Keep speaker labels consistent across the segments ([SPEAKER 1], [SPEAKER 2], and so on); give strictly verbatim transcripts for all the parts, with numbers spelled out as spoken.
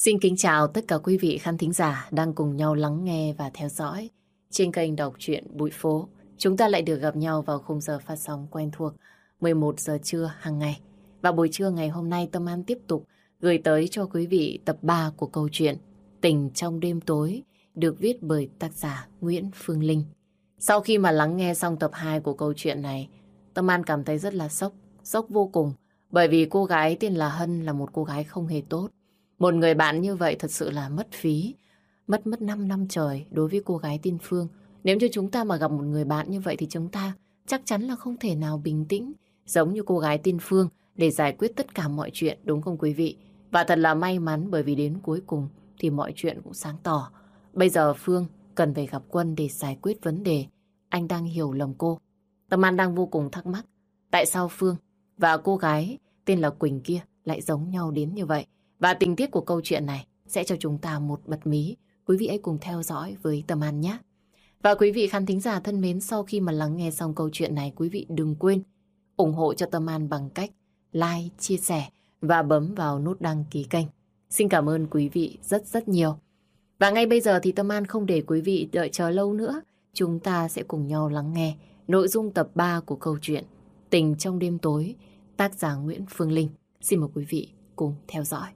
[SPEAKER 1] Xin kính chào tất cả quý vị khán thính giả đang cùng nhau lắng nghe và theo dõi trên kênh đọc truyện Bụi Phố. Chúng ta lại được gặp nhau vào khung giờ phát sóng quen thuộc mười một giờ trưa hàng ngày. Và buổi trưa ngày hôm nay Tâm An tiếp tục gửi tới cho quý vị tập ba của câu chuyện Tình trong đêm tối được viết bởi tác giả Nguyễn Phương Linh. Sau khi mà lắng nghe xong tập hai của câu chuyện này, Tâm An cảm thấy rất là sốc, sốc vô cùng. Bởi vì cô gái tên là Hân là một cô gái không hề tốt. Một người bạn như vậy thật sự là mất phí. Mất mất năm năm trời đối với cô gái tên Phương. Nếu như chúng ta mà gặp một người bạn như vậy thì chúng ta chắc chắn là không thể nào bình tĩnh giống như cô gái tên Phương để giải quyết tất cả mọi chuyện, đúng không quý vị? Và thật là may mắn bởi vì đến cuối cùng thì mọi chuyện cũng sáng tỏ. Bây giờ Phương cần phải gặp Quân để giải quyết vấn đề. Anh đang hiểu lầm cô. Tâm An đang vô cùng thắc mắc. Tại sao Phương và cô gái tên là Quỳnh kia lại giống nhau đến như vậy? Và tình tiết của câu chuyện này sẽ cho chúng ta một bật mí. Quý vị hãy cùng theo dõi với Tâm An nhé. Và quý vị khán thính giả thân mến, sau khi mà lắng nghe xong câu chuyện này, quý vị đừng quên ủng hộ cho Tâm An bằng cách like, chia sẻ và bấm vào nút đăng ký kênh. Xin cảm ơn quý vị rất rất nhiều. Và ngay bây giờ thì Tâm An không để quý vị đợi chờ lâu nữa. Chúng ta sẽ cùng nhau lắng nghe nội dung tập ba của câu chuyện Tình trong đêm tối, tác giả Nguyễn Phương Linh. Xin mời quý vị cùng theo dõi.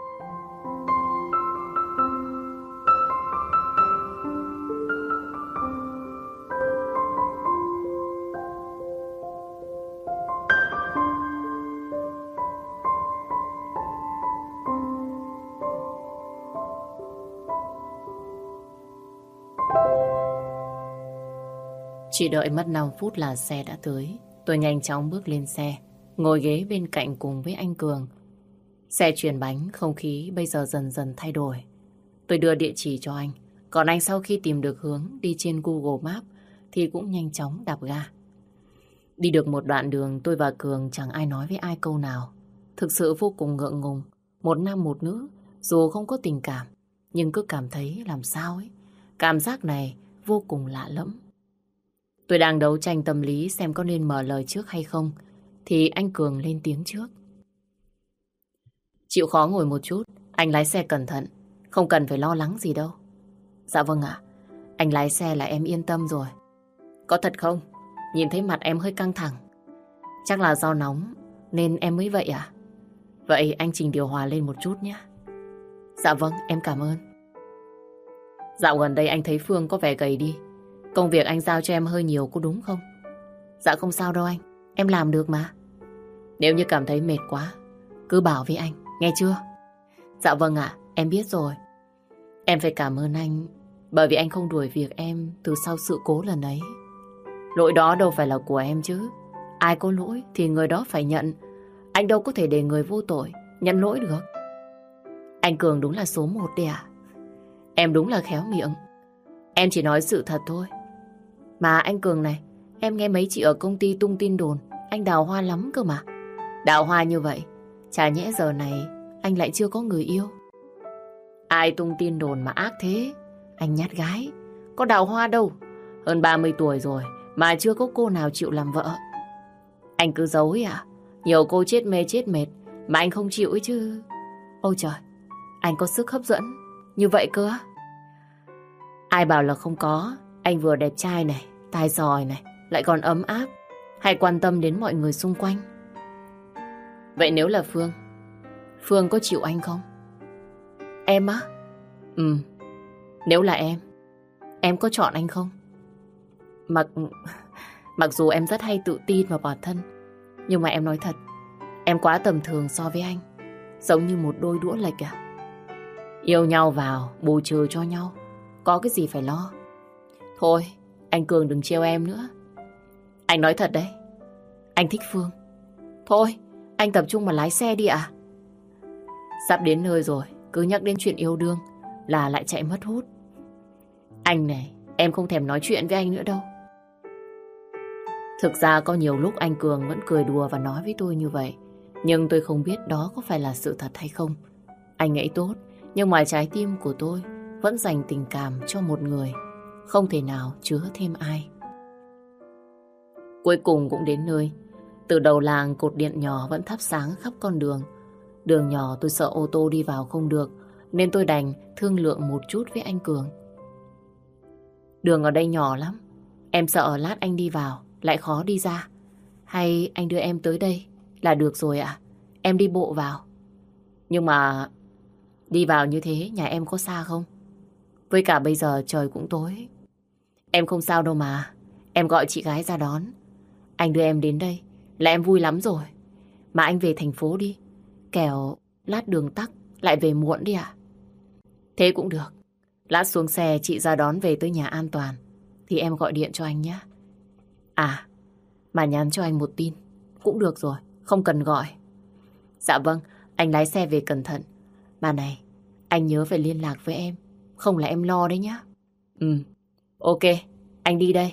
[SPEAKER 1] Chỉ đợi mất năm phút là xe đã tới. Tôi nhanh chóng bước lên xe, ngồi ghế bên cạnh cùng với anh Cường. Xe chuyển bánh, không khí bây giờ dần dần thay đổi. Tôi đưa địa chỉ cho anh, còn anh sau khi tìm được hướng đi trên Google Maps thì cũng nhanh chóng đạp ga. Đi được một đoạn đường, tôi và Cường chẳng ai nói với ai câu nào. Thực sự vô cùng ngượng ngùng. Một nam một nữ, dù không có tình cảm, nhưng cứ cảm thấy làm sao ấy. Cảm giác này vô cùng lạ lẫm. Tôi đang đấu tranh tâm lý xem có nên mở lời trước hay không, thì anh Cường lên tiếng trước. Chịu khó ngồi một chút, anh lái xe cẩn thận, không cần phải lo lắng gì đâu. Dạ vâng ạ, anh lái xe là em yên tâm rồi. Có thật không? Nhìn thấy mặt em hơi căng thẳng. Chắc là do nóng nên em mới vậy à? Vậy anh chỉnh điều hòa lên một chút nhé. Dạ vâng, em cảm ơn. Dạo gần đây anh thấy Phương có vẻ gầy đi. Công việc anh giao cho em hơi nhiều có đúng không? Dạ không sao đâu anh, em làm được mà. Nếu như cảm thấy mệt quá, cứ bảo với anh, nghe chưa? Dạ vâng ạ, em biết rồi. Em phải cảm ơn anh, bởi vì anh không đuổi việc em từ sau sự cố lần ấy. Lỗi đó đâu phải là của em chứ. Ai có lỗi thì người đó phải nhận. Anh đâu có thể để người vô tội nhận lỗi được. Anh Cường đúng là số một đấy à? Em đúng là khéo miệng. Em chỉ nói sự thật thôi. Mà anh Cường này, em nghe mấy chị ở công ty tung tin đồn anh đào hoa lắm cơ mà. Đào hoa như vậy, chả nhẽ giờ này anh lại chưa có người yêu? Ai tung tin đồn mà ác thế? Anh nhát gái, có đào hoa đâu. Hơn ba mươi tuổi rồi mà chưa có cô nào chịu làm vợ. Anh cứ giấu ấy à? Nhiều cô chết mê chết mệt mà anh không chịu ấy chứ. Ôi trời, anh có sức hấp dẫn như vậy cơ á? Ai bảo là không có. Anh vừa đẹp trai này, tài giỏi này, lại còn ấm áp, hay quan tâm đến mọi người xung quanh. Vậy nếu là Phương, Phương có chịu anh không? Em á? Ừ. Nếu là em, em có chọn anh không? Mặc Mặc dù em rất hay tự tin vào bản thân, nhưng mà em nói thật, em quá tầm thường so với anh. Giống như một đôi đũa lệch à? Yêu nhau vào, bù trừ cho nhau, có cái gì phải lo. Thôi, anh Cường đừng trêu em nữa. Anh nói thật đấy, anh thích Phương. Thôi, anh tập trung mà lái xe đi ạ. Sắp đến nơi rồi, cứ nhắc đến chuyện yêu đương là lại chạy mất hút. Anh này, em không thèm nói chuyện với anh nữa đâu. Thực ra có nhiều lúc anh Cường vẫn cười đùa và nói với tôi như vậy, nhưng tôi không biết đó có phải là sự thật hay không. Anh ấy tốt, nhưng mà trái tim của tôi vẫn dành tình cảm cho một người, không thể nào chứa thêm ai. Cuối cùng cũng đến nơi. Từ đầu làng cột điện nhỏ vẫn thắp sáng khắp con đường. Đường nhỏ tôi sợ ô tô đi vào không được, nên tôi đành thương lượng một chút với anh Cường. Đường ở đây nhỏ lắm. Em sợ lát anh đi vào lại khó đi ra. Hay anh đưa em tới đây là được rồi ạ. Em đi bộ vào. Nhưng mà đi vào như thế nhà em có xa không? Với cả bây giờ trời cũng tối. Em không sao đâu mà. Em gọi chị gái ra đón. Anh đưa em đến đây là em vui lắm rồi. Mà anh về thành phố đi. Kẻo lát đường tắc lại về muộn đi ạ. Thế cũng được. Lát xuống xe chị ra đón về tới nhà an toàn. Thì em gọi điện cho anh nhé. À, mà nhắn cho anh một tin cũng được rồi, không cần gọi. Dạ vâng, anh lái xe về cẩn thận. Mà này, anh nhớ phải liên lạc với em. Không là em lo đấy nhá. Ừ, ok, anh đi đây.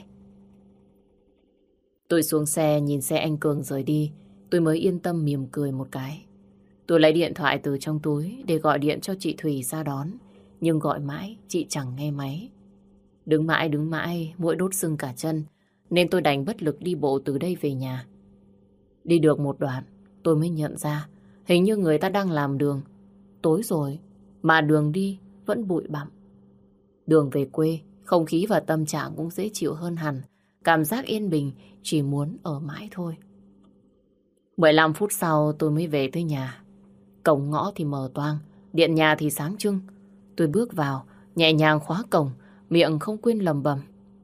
[SPEAKER 1] Tôi xuống xe nhìn xe anh Cường rời đi. Tôi mới yên tâm mỉm cười một cái. Tôi lấy điện thoại từ trong túi để gọi điện cho chị Thùy ra đón. Nhưng gọi mãi chị chẳng nghe máy. Đứng mãi đứng mãi mũi đốt sưng cả chân. Nên tôi đành bất lực đi bộ từ đây về nhà. Đi được một đoạn tôi mới nhận ra hình như người ta đang làm đường. Tối rồi mà đường đi vẫn bụi bặm. Đường về quê, không khí và tâm trạng cũng dễ chịu hơn hẳn. Cảm giác yên bình, chỉ muốn ở mãi thôi. mười lăm phút sau tôi mới về tới nhà. Cổng ngõ thì mở toang, điện nhà thì sáng trưng. Tôi bước vào, nhẹ nhàng khóa cổng, miệng không quên lầm bầm.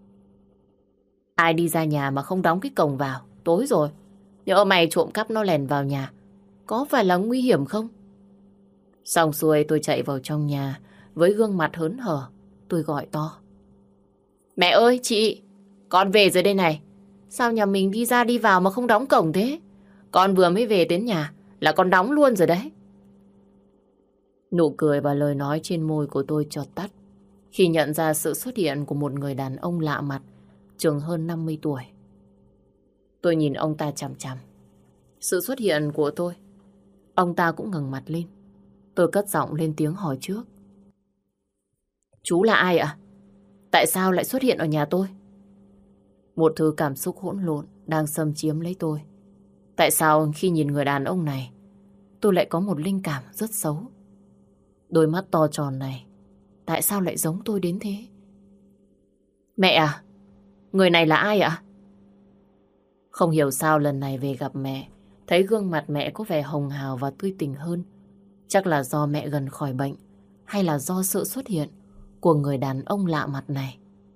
[SPEAKER 1] Ai đi ra nhà mà không đóng cái cổng vào, tối rồi. Nhỡ mày trộm cắp nó lèn vào nhà, có phải là nguy hiểm không? Xong xuôi tôi chạy vào trong nhà, với gương mặt hớn hở, tôi gọi to. Mẹ ơi, chị, con về rồi đây này. Sao nhà mình đi ra đi vào mà không đóng cổng thế? Con vừa mới về đến nhà là con đóng luôn rồi đấy. Nụ cười và lời nói trên môi của tôi chợt tắt khi nhận ra sự xuất hiện của một người đàn ông lạ mặt, chừng hơn năm mươi tuổi. Tôi nhìn ông ta chằm chằm. Sự xuất hiện của tôi, ông ta cũng ngẩng mặt lên. Tôi cất giọng lên tiếng hỏi trước. Chú là ai ạ? Tại sao lại xuất hiện ở nhà tôi? Một thứ cảm xúc hỗn lộn đang xâm chiếm lấy tôi. Tại sao khi nhìn người đàn ông này, tôi lại có một linh cảm rất xấu? Đôi mắt to tròn này, tại sao lại giống tôi đến thế? Mẹ à, người này là ai ạ? Không hiểu sao lần này về gặp mẹ, thấy gương mặt mẹ có vẻ hồng hào và tươi tỉnh hơn. Chắc là do mẹ gần khỏi bệnh, hay là do sự xuất hiện của người đàn ông lạ mặt này.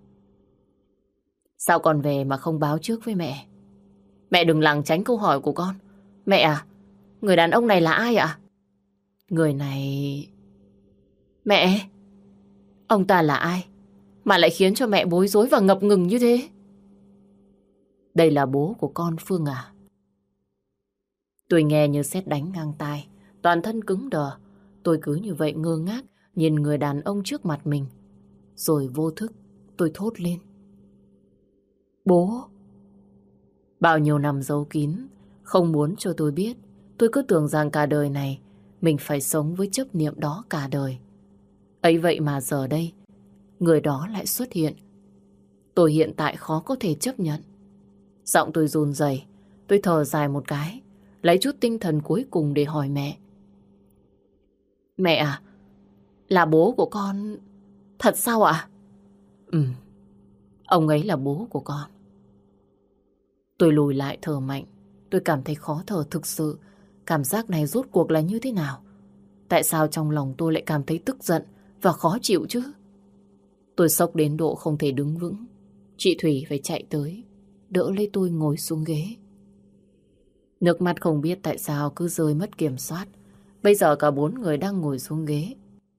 [SPEAKER 1] Sao con về mà không báo trước với mẹ? Mẹ đừng lảng tránh câu hỏi của con. Mẹ à, người đàn ông này là ai ạ? Người này... Mẹ, ông ta là ai mà lại khiến cho mẹ bối rối và ngập ngừng như thế? Đây là bố của con Phương à? Tôi nghe như sét đánh ngang tai, toàn thân cứng đờ. Tôi cứ như vậy ngơ ngác nhìn người đàn ông trước mặt mình. Rồi vô thức tôi thốt lên. Bố! Bao nhiêu năm giấu kín, không muốn cho tôi biết. Tôi cứ tưởng rằng cả đời này mình phải sống với chấp niệm đó cả đời. Ấy vậy mà giờ đây, người đó lại xuất hiện. Tôi hiện tại khó có thể chấp nhận. Giọng tôi run rẩy, tôi thở dài một cái, lấy chút tinh thần cuối cùng để hỏi mẹ. Mẹ à, là bố của con thật sao ạ? Ừ, ông ấy là bố của con. Tôi lùi lại thở mạnh, tôi cảm thấy khó thở thực sự. Cảm giác này rốt cuộc là như thế nào? Tại sao trong lòng tôi lại cảm thấy tức giận và khó chịu chứ? Tôi sốc đến độ không thể đứng vững. Chị Thủy phải chạy tới, đỡ lấy tôi ngồi xuống ghế. Nước mắt không biết tại sao cứ rơi mất kiểm soát. Bây giờ cả bốn người đang ngồi xuống ghế.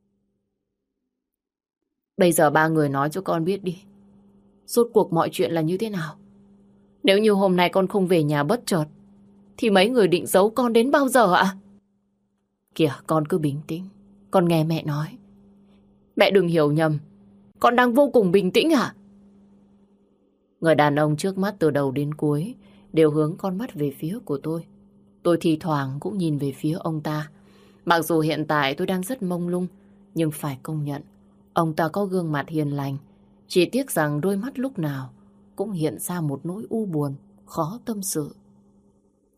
[SPEAKER 1] Bây giờ ba người nói cho con biết đi. Rốt cuộc mọi chuyện là như thế nào? Nếu như hôm nay con không về nhà bất chợt, thì mấy người định giấu con đến bao giờ ạ? Kìa, con cứ bình tĩnh. Con nghe mẹ nói. Mẹ đừng hiểu nhầm. Con đang vô cùng bình tĩnh ạ. Người đàn ông trước mắt từ đầu đến cuối đều hướng con mắt về phía của tôi. Tôi thì thoảng cũng nhìn về phía ông ta. Mặc dù hiện tại tôi đang rất mông lung, nhưng phải công nhận, ông ta có gương mặt hiền lành. Chỉ tiếc rằng đôi mắt lúc nào cũng hiện ra một nỗi u buồn, khó tâm sự.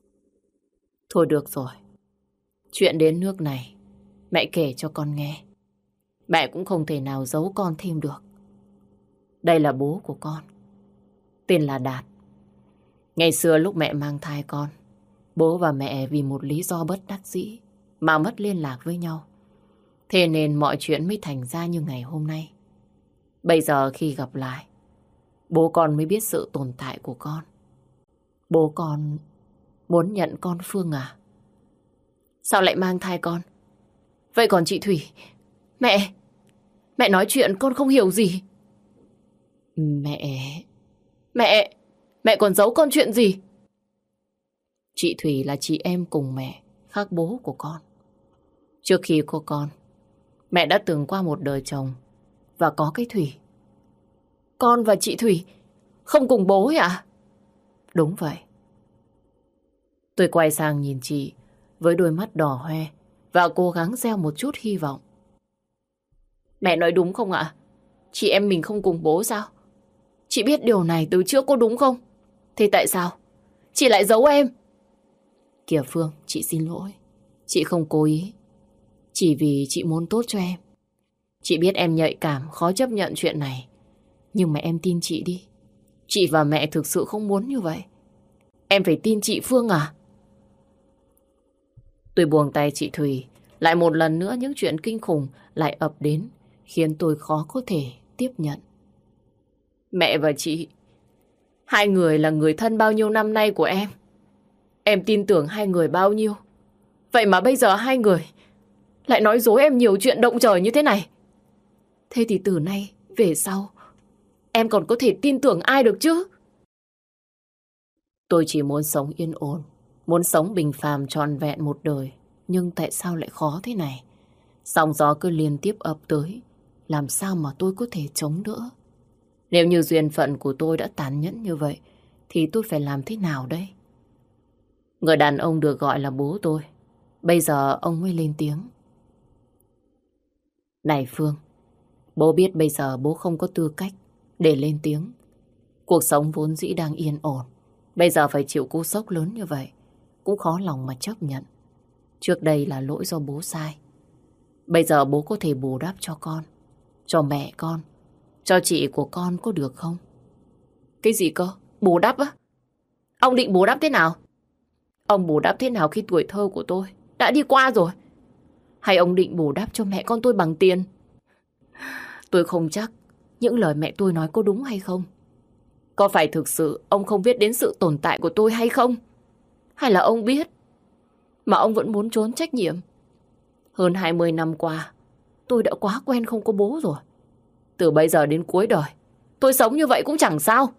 [SPEAKER 1] Thôi được rồi. Chuyện đến nước này, mẹ kể cho con nghe. Mẹ cũng không thể nào giấu con thêm được. Đây là bố của con, tên là Đạt. Ngày xưa lúc mẹ mang thai con, bố và mẹ vì một lý do bất đắc dĩ mà mất liên lạc với nhau. Thế nên mọi chuyện mới thành ra như ngày hôm nay. Bây giờ khi gặp lại, bố con mới biết sự tồn tại của con. Bố con muốn nhận con Phương à? Sao lại mang thai con? Vậy còn chị Thủy? Mẹ! Mẹ nói chuyện con không hiểu gì. Mẹ... Mẹ! Mẹ còn giấu con chuyện gì? Chị Thủy là chị em cùng mẹ, khác bố của con. Trước khi có con, mẹ đã từng qua một đời chồng và có cái Thủy. Con và chị Thủy không cùng bố ấy ạ? Đúng vậy. Tôi quay sang nhìn chị với đôi mắt đỏ hoe và cố gắng gieo một chút hy vọng. Mẹ nói đúng không ạ? Chị em mình không cùng bố sao? Chị biết điều này từ trước có đúng không? Thế tại sao chị lại giấu em? Kìa Phương, chị xin lỗi. Chị không cố ý. Chỉ vì chị muốn tốt cho em. Chị biết em nhạy cảm, khó chấp nhận chuyện này. Nhưng mà em tin chị đi. Chị và mẹ thực sự không muốn như vậy. Em phải tin chị Phương à? Tôi buông tay chị Thùy. Lại một lần nữa những chuyện kinh khủng lại ập đến, khiến tôi khó có thể tiếp nhận. Mẹ và chị, hai người là người thân bao nhiêu năm nay của em. Em tin tưởng hai người bao nhiêu. Vậy mà bây giờ hai người lại nói dối em nhiều chuyện động trời như thế này. Thế thì từ nay về sau em còn có thể tin tưởng ai được chứ? Tôi chỉ muốn sống yên ổn, muốn sống bình phàm trọn vẹn một đời. Nhưng tại sao lại khó thế này? Sóng gió cứ liên tiếp ập tới, làm sao mà tôi có thể chống đỡ? Nếu như duyên phận của tôi đã tàn nhẫn như vậy, thì tôi phải làm thế nào đây? Người đàn ông được gọi là bố tôi, bây giờ ông mới lên tiếng. Này Phương, bố biết bây giờ bố không có tư cách để lên tiếng. Cuộc sống vốn dĩ đang yên ổn, bây giờ phải chịu cú sốc lớn như vậy, cũng khó lòng mà chấp nhận. Trước đây là lỗi do bố sai. Bây giờ bố có thể bù đắp cho con, cho mẹ con, cho chị của con có được không? Cái gì cơ? Bù đắp á? Ông định bù đắp thế nào? Ông bù đắp thế nào khi tuổi thơ của tôi đã đi qua rồi? Hay ông định bù đắp cho mẹ con tôi bằng tiền? Tôi không chắc những lời mẹ tôi nói có đúng hay không. Có phải thực sự ông không biết đến sự tồn tại của tôi hay không? Hay là ông biết mà ông vẫn muốn trốn trách nhiệm? Hơn hai mươi năm qua, tôi đã quá quen không có bố rồi. Từ bây giờ đến cuối đời, tôi sống như vậy cũng chẳng sao.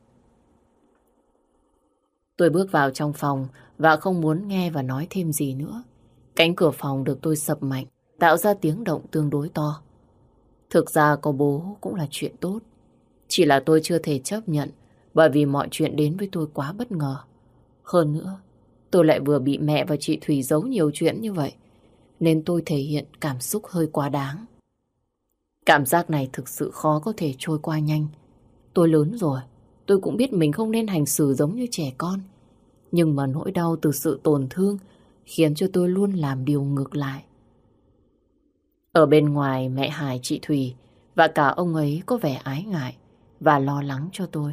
[SPEAKER 1] Tôi bước vào trong phòng và không muốn nghe và nói thêm gì nữa. Cánh cửa phòng được tôi sập mạnh, tạo ra tiếng động tương đối to. Thực ra có bố cũng là chuyện tốt. Chỉ là tôi chưa thể chấp nhận bởi vì mọi chuyện đến với tôi quá bất ngờ. Hơn nữa, tôi lại vừa bị mẹ và chị Thùy giấu nhiều chuyện như vậy, nên tôi thể hiện cảm xúc hơi quá đáng. Cảm giác này thực sự khó có thể trôi qua nhanh. Tôi lớn rồi, tôi cũng biết mình không nên hành xử giống như trẻ con. Nhưng mà nỗi đau từ sự tổn thương khiến cho tôi luôn làm điều ngược lại. Ở bên ngoài, mẹ Hải, chị Thùy và cả ông ấy có vẻ ái ngại và lo lắng cho tôi.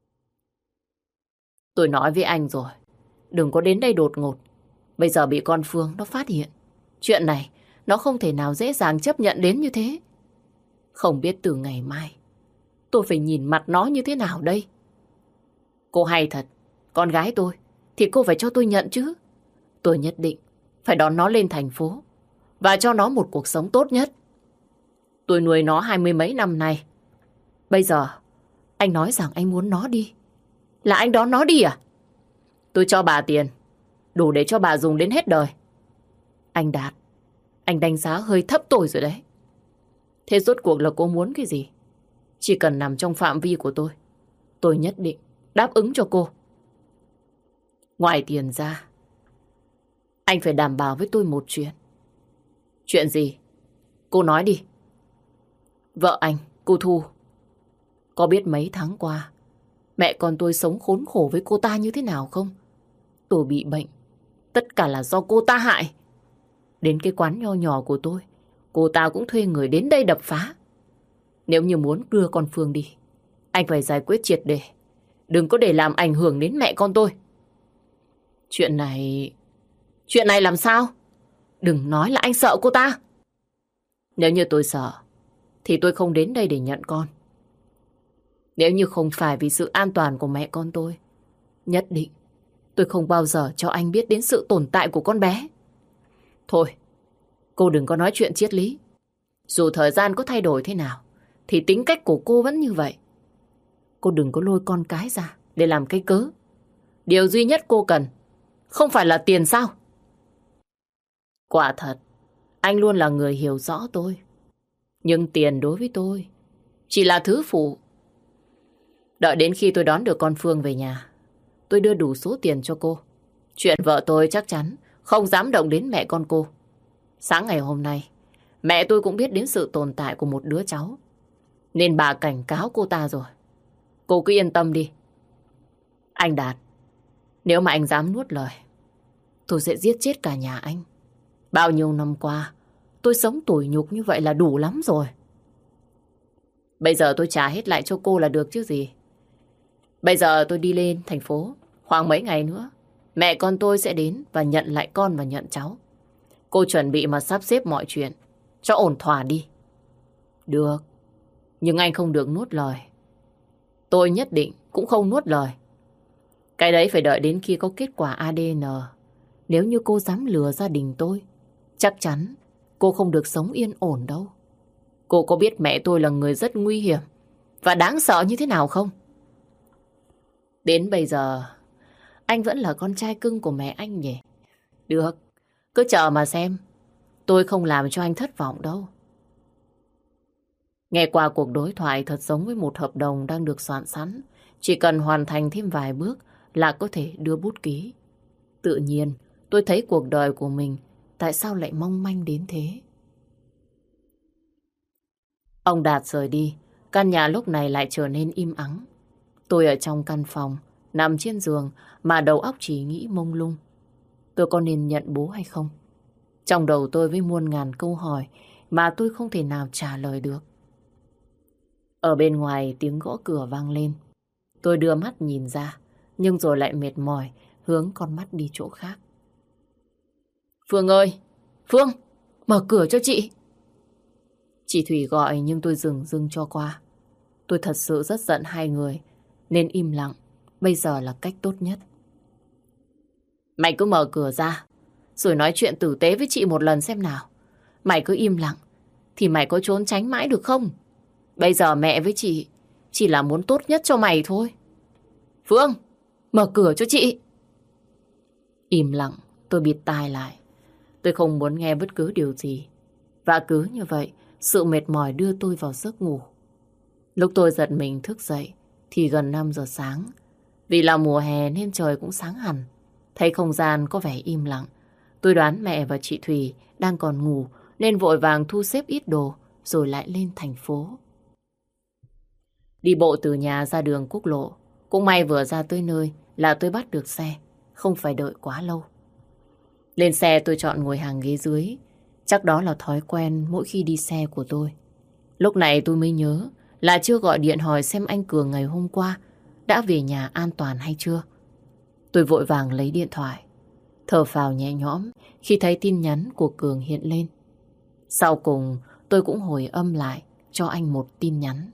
[SPEAKER 1] Tôi nói với anh rồi, đừng có đến đây đột ngột. Bây giờ bị con Phương nó phát hiện. Chuyện này nó không thể nào dễ dàng chấp nhận đến như thế. Không biết từ ngày mai tôi phải nhìn mặt nó như thế nào đây. Cô hay thật, con gái tôi thì cô phải cho tôi nhận chứ. Tôi nhất định phải đón nó lên thành phố và cho nó một cuộc sống tốt nhất. Tôi nuôi nó hai mươi mấy năm nay. Bây giờ anh nói rằng anh muốn nó đi, là anh đón nó đi à? Tôi cho bà tiền đủ để cho bà dùng đến hết đời. Anh Đạt, anh đánh giá hơi thấp tôi rồi đấy. Thế rốt cuộc là cô muốn cái gì? Chỉ cần nằm trong phạm vi của tôi, tôi nhất định đáp ứng cho cô. Ngoài tiền ra, anh phải đảm bảo với tôi một chuyện. Chuyện gì? Cô nói đi. Vợ anh, cô Thu, có biết mấy tháng qua mẹ con tôi sống khốn khổ với cô ta như thế nào không? Tôi bị bệnh, tất cả là do cô ta hại. Đến cái quán nho nhỏ của tôi, cô ta cũng thuê người đến đây đập phá. Nếu như muốn đưa con Phương đi, anh phải giải quyết triệt để. Đừng có để làm ảnh hưởng đến mẹ con tôi. Chuyện này... Chuyện này làm sao? Đừng nói là anh sợ cô ta. Nếu như tôi sợ, thì tôi không đến đây để nhận con. Nếu như không phải vì sự an toàn của mẹ con tôi, nhất định tôi không bao giờ cho anh biết đến sự tồn tại của con bé. Thôi, cô đừng có nói chuyện triết lý. Dù thời gian có thay đổi thế nào, thì tính cách của cô vẫn như vậy. Cô đừng có lôi con cái ra để làm cái cớ. Điều duy nhất cô cần không phải là tiền sao? Quả thật, anh luôn là người hiểu rõ tôi. Nhưng tiền đối với tôi chỉ là thứ phụ. Đợi đến khi tôi đón được con Phương về nhà, tôi đưa đủ số tiền cho cô. Chuyện vợ tôi chắc chắn không dám động đến mẹ con cô. Sáng ngày hôm nay, mẹ tôi cũng biết đến sự tồn tại của một đứa cháu, nên bà cảnh cáo cô ta rồi. Cô cứ yên tâm đi. Anh Đạt, nếu mà anh dám nuốt lời, tôi sẽ giết chết cả nhà anh. Bao nhiêu năm qua, tôi sống tủi nhục như vậy là đủ lắm rồi. Bây giờ tôi trả hết lại cho cô là được chứ gì. Bây giờ tôi đi lên thành phố, khoảng mấy ngày nữa, mẹ con tôi sẽ đến và nhận lại con và nhận cháu. Cô chuẩn bị mà sắp xếp mọi chuyện cho ổn thỏa đi. Được, nhưng anh không được nuốt lời. Tôi nhất định cũng không nuốt lời. Cái đấy phải đợi đến khi có kết quả a đê en. Nếu như cô dám lừa gia đình tôi, chắc chắn cô không được sống yên ổn đâu. Cô có biết mẹ tôi là người rất nguy hiểm và đáng sợ như thế nào không? Đến bây giờ, anh vẫn là con trai cưng của mẹ anh nhỉ? Được, cứ chờ mà xem. Tôi không làm cho anh thất vọng đâu. Nghe qua cuộc đối thoại thật giống với một hợp đồng đang được soạn sẵn. Chỉ cần hoàn thành thêm vài bước là có thể đưa bút ký. Tự nhiên, tôi thấy cuộc đời của mình tại sao lại mong manh đến thế. Ông Đạt rời đi, căn nhà lúc này lại trở nên im ắng. Tôi ở trong căn phòng, nằm trên giường mà đầu óc chỉ nghĩ mông lung. Tôi có nên nhận bố hay không? Trong đầu tôi với muôn ngàn câu hỏi mà tôi không thể nào trả lời được. Ở bên ngoài tiếng gõ cửa vang lên. Tôi đưa mắt nhìn ra, nhưng rồi lại mệt mỏi, hướng con mắt đi chỗ khác. Phương ơi! Phương! Mở cửa cho chị! Chị Thủy gọi nhưng tôi dừng dưng cho qua. Tôi thật sự rất giận hai người, nên im lặng bây giờ là cách tốt nhất. Mày cứ mở cửa ra, rồi nói chuyện tử tế với chị một lần xem nào. Mày cứ im lặng, thì mày có trốn tránh mãi được không? Bây giờ mẹ với chị chỉ là muốn tốt nhất cho mày thôi. Phương! Mở cửa cho chị! Im lặng, tôi bịt tai lại. Tôi không muốn nghe bất cứ điều gì. Và cứ như vậy, sự mệt mỏi đưa tôi vào giấc ngủ. Lúc tôi giật mình thức dậy thì gần năm giờ sáng. Vì là mùa hè nên trời cũng sáng hẳn. Thấy không gian có vẻ im lặng. Tôi đoán mẹ và chị Thùy đang còn ngủ nên vội vàng thu xếp ít đồ rồi lại lên thành phố. Đi bộ từ nhà ra đường quốc lộ. Cũng may vừa ra tới nơi là tôi bắt được xe. Không phải đợi quá lâu. Lên xe tôi chọn ngồi hàng ghế dưới. Chắc đó là thói quen mỗi khi đi xe của tôi. Lúc này tôi mới nhớ là chưa gọi điện hỏi xem anh Cường ngày hôm qua đã về nhà an toàn hay chưa. Tôi vội vàng lấy điện thoại, thở phào nhẹ nhõm khi thấy tin nhắn của Cường hiện lên. Sau cùng tôi cũng hồi âm lại cho anh một tin nhắn.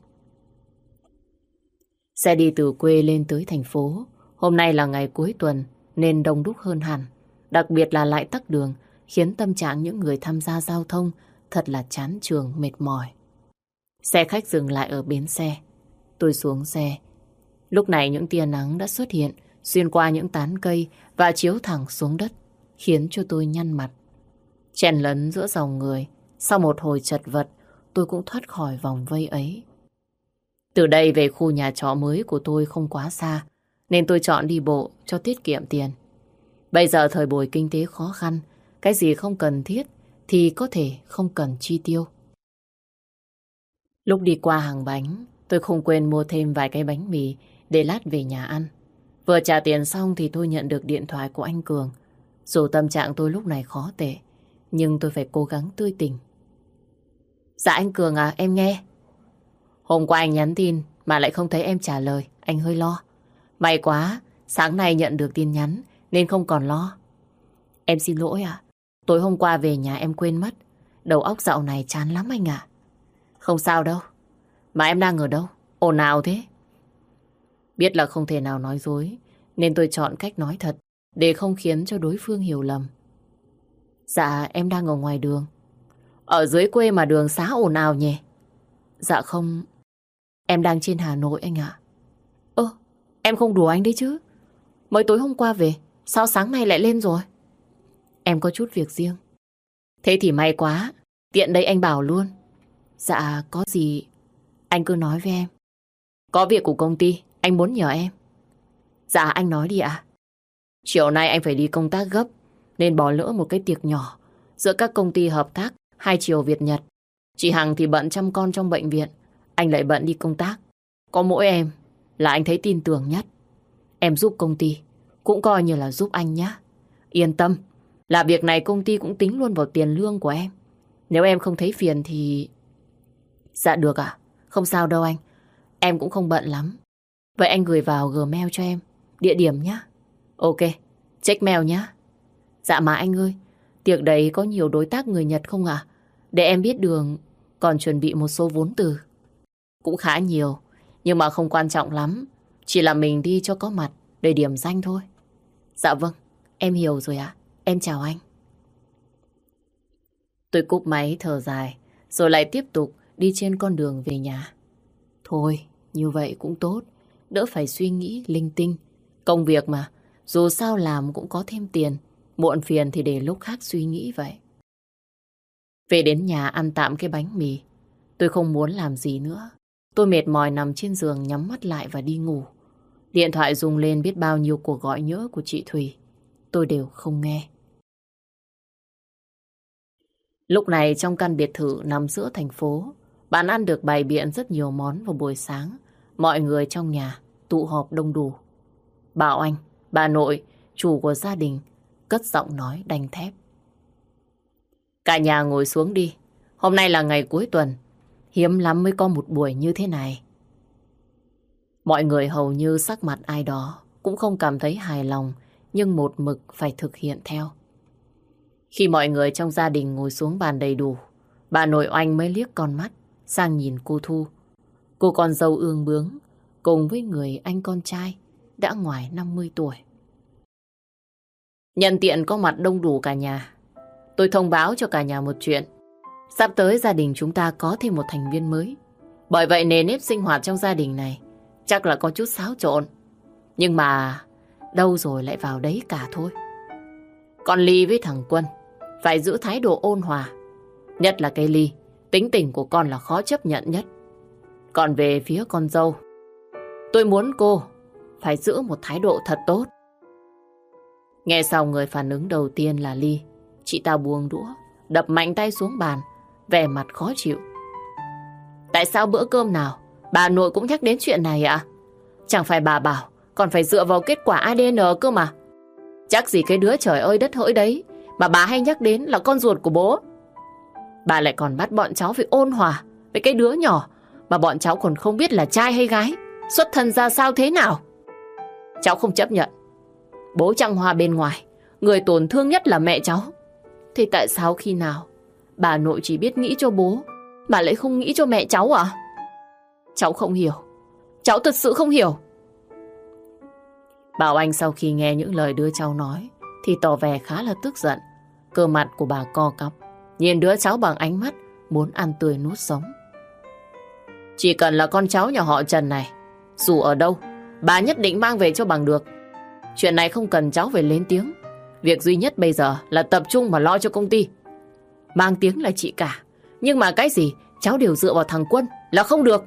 [SPEAKER 1] Xe đi từ quê lên tới thành phố. Hôm nay là ngày cuối tuần nên đông đúc hơn hẳn. Đặc biệt là lại tắc đường khiến tâm trạng những người tham gia giao thông thật là chán chường mệt mỏi. Xe khách dừng lại ở bến xe. Tôi xuống xe. Lúc này những tia nắng đã xuất hiện xuyên qua những tán cây và chiếu thẳng xuống đất, khiến cho tôi nhăn mặt. Chen lấn giữa dòng người, sau một hồi chật vật, tôi cũng thoát khỏi vòng vây ấy. Từ đây về khu nhà trọ mới của tôi không quá xa, nên tôi chọn đi bộ cho tiết kiệm tiền. Bây giờ thời buổi kinh tế khó khăn, cái gì không cần thiết thì có thể không cần chi tiêu. Lúc đi qua hàng bánh, tôi không quên mua thêm vài cái bánh mì để lát về nhà ăn. Vừa trả tiền xong thì tôi nhận được điện thoại của anh Cường. Dù tâm trạng tôi lúc này khó tệ, nhưng tôi phải cố gắng tươi tỉnh. Dạ anh Cường à, em nghe. Hôm qua anh nhắn tin mà lại không thấy em trả lời, anh hơi lo. May quá, sáng nay nhận được tin nhắn nên không còn lo. Em xin lỗi ạ. Tối hôm qua về nhà em quên mất. Đầu óc dạo này chán lắm anh ạ. Không sao đâu. Mà em đang ở đâu? Ồn ào thế? Biết là không thể nào nói dối, nên tôi chọn cách nói thật để không khiến cho đối phương hiểu lầm. Dạ em đang ở ngoài đường. Ở dưới quê mà đường xá ồn ào nhỉ? Dạ không. Em đang trên Hà Nội anh ạ. Ơ, em không đùa anh đấy chứ? Mới tối hôm qua về, sao sáng nay lại lên rồi? Em có chút việc riêng. Thế thì may quá, tiện đây anh bảo luôn. Dạ có gì anh cứ nói với em. Có việc của công ty, anh muốn nhờ em. Dạ anh nói đi ạ. Chiều nay anh phải đi công tác gấp, nên bỏ lỡ một cái tiệc nhỏ giữa các công ty hợp tác hai chiều Việt Nhật. Chị Hằng thì bận chăm con trong bệnh viện, anh lại bận đi công tác. Có mỗi em là anh thấy tin tưởng nhất. Em giúp công ty cũng coi như là giúp anh nhé. Yên tâm, là việc này công ty cũng tính luôn vào tiền lương của em. Nếu em không thấy phiền thì... Dạ được ạ, không sao đâu anh. Em cũng không bận lắm. Vậy anh gửi vào Gmail cho em địa điểm nhé. Ok, check mail nhé. Dạ mà anh ơi, tiệc đấy có nhiều đối tác người Nhật không ạ? Để em biết đường, còn chuẩn bị một số vốn từ. Cũng khá nhiều, nhưng mà không quan trọng lắm. Chỉ là mình đi cho có mặt để điểm danh thôi. Dạ vâng, em hiểu rồi ạ. Em chào anh. Tôi cúp máy thở dài, rồi lại tiếp tục đi trên con đường về nhà. Thôi, như vậy cũng tốt, đỡ phải suy nghĩ linh tinh. Công việc mà, dù sao làm cũng có thêm tiền. Muộn phiền thì để lúc khác suy nghĩ vậy. Về đến nhà ăn tạm cái bánh mì. Tôi không muốn làm gì nữa. Tôi mệt mỏi nằm trên giường nhắm mắt lại và đi ngủ. Điện thoại rung lên biết bao nhiêu cuộc gọi nhỡ của chị Thùy. Tôi đều không nghe. Lúc này trong căn biệt thự nằm giữa thành phố, bàn ăn được bày biện rất nhiều món vào buổi sáng. Mọi người trong nhà tụ họp đông đủ. Bảo anh, bà nội, chủ của gia đình cất giọng nói đanh thép. Cả nhà ngồi xuống đi. Hôm nay là ngày cuối tuần. Hiếm lắm mới có một buổi như thế này. Mọi người hầu như sắc mặt ai đó cũng không cảm thấy hài lòng, nhưng một mực phải thực hiện theo. Khi mọi người trong gia đình ngồi xuống bàn đầy đủ, bà nội Oanh mới liếc con mắt sang nhìn cô Thu. Cô con dâu ương bướng cùng với người anh con trai đã ngoài năm mươi tuổi. Nhân tiện có mặt đông đủ cả nhà, tôi thông báo cho cả nhà một chuyện. Sắp tới gia đình chúng ta có thêm một thành viên mới. Bởi vậy nền nếp sinh hoạt trong gia đình này chắc là có chút xáo trộn. Nhưng mà đâu rồi lại vào đấy cả thôi. Con Ly với thằng Quân phải giữ thái độ ôn hòa. Nhất là cái Ly, tính tình của con là khó chấp nhận nhất. Còn về phía con dâu, tôi muốn cô phải giữ một thái độ thật tốt. Nghe xong người phản ứng đầu tiên là Ly. Chị ta buông đũa, đập mạnh tay xuống bàn, vẻ mặt khó chịu. Tại sao bữa cơm nào bà nội cũng nhắc đến chuyện này ạ? Chẳng phải bà bảo còn phải dựa vào kết quả a đê en cơ mà. Chắc gì cái đứa trời ơi đất hỡi đấy mà bà hay nhắc đến là con ruột của bố. Bà lại còn bắt bọn cháu phải ôn hòa với cái đứa nhỏ mà bọn cháu còn không biết là trai hay gái, xuất thân ra sao thế nào. Cháu không chấp nhận. Bố trăng hoa bên ngoài, người tổn thương nhất là mẹ cháu. Thì tại sao khi nào bà nội chỉ biết nghĩ cho bố, bà lại không nghĩ cho mẹ cháu à? Cháu không hiểu. Cháu thật sự không hiểu. Bảo Anh sau khi nghe những lời đứa cháu nói thì tỏ vẻ khá là tức giận. Cơ mặt của bà co cắp, nhìn đứa cháu bằng ánh mắt muốn ăn tươi nuốt sống. Chỉ cần là con cháu nhà họ Trần này, dù ở đâu, bà nhất định mang về cho bằng được. Chuyện này không cần cháu phải lên tiếng. Việc duy nhất bây giờ là tập trung mà lo cho công ty. Mang tiếng là chị cả, nhưng mà cái gì cháu đều dựa vào thằng Quân là không được.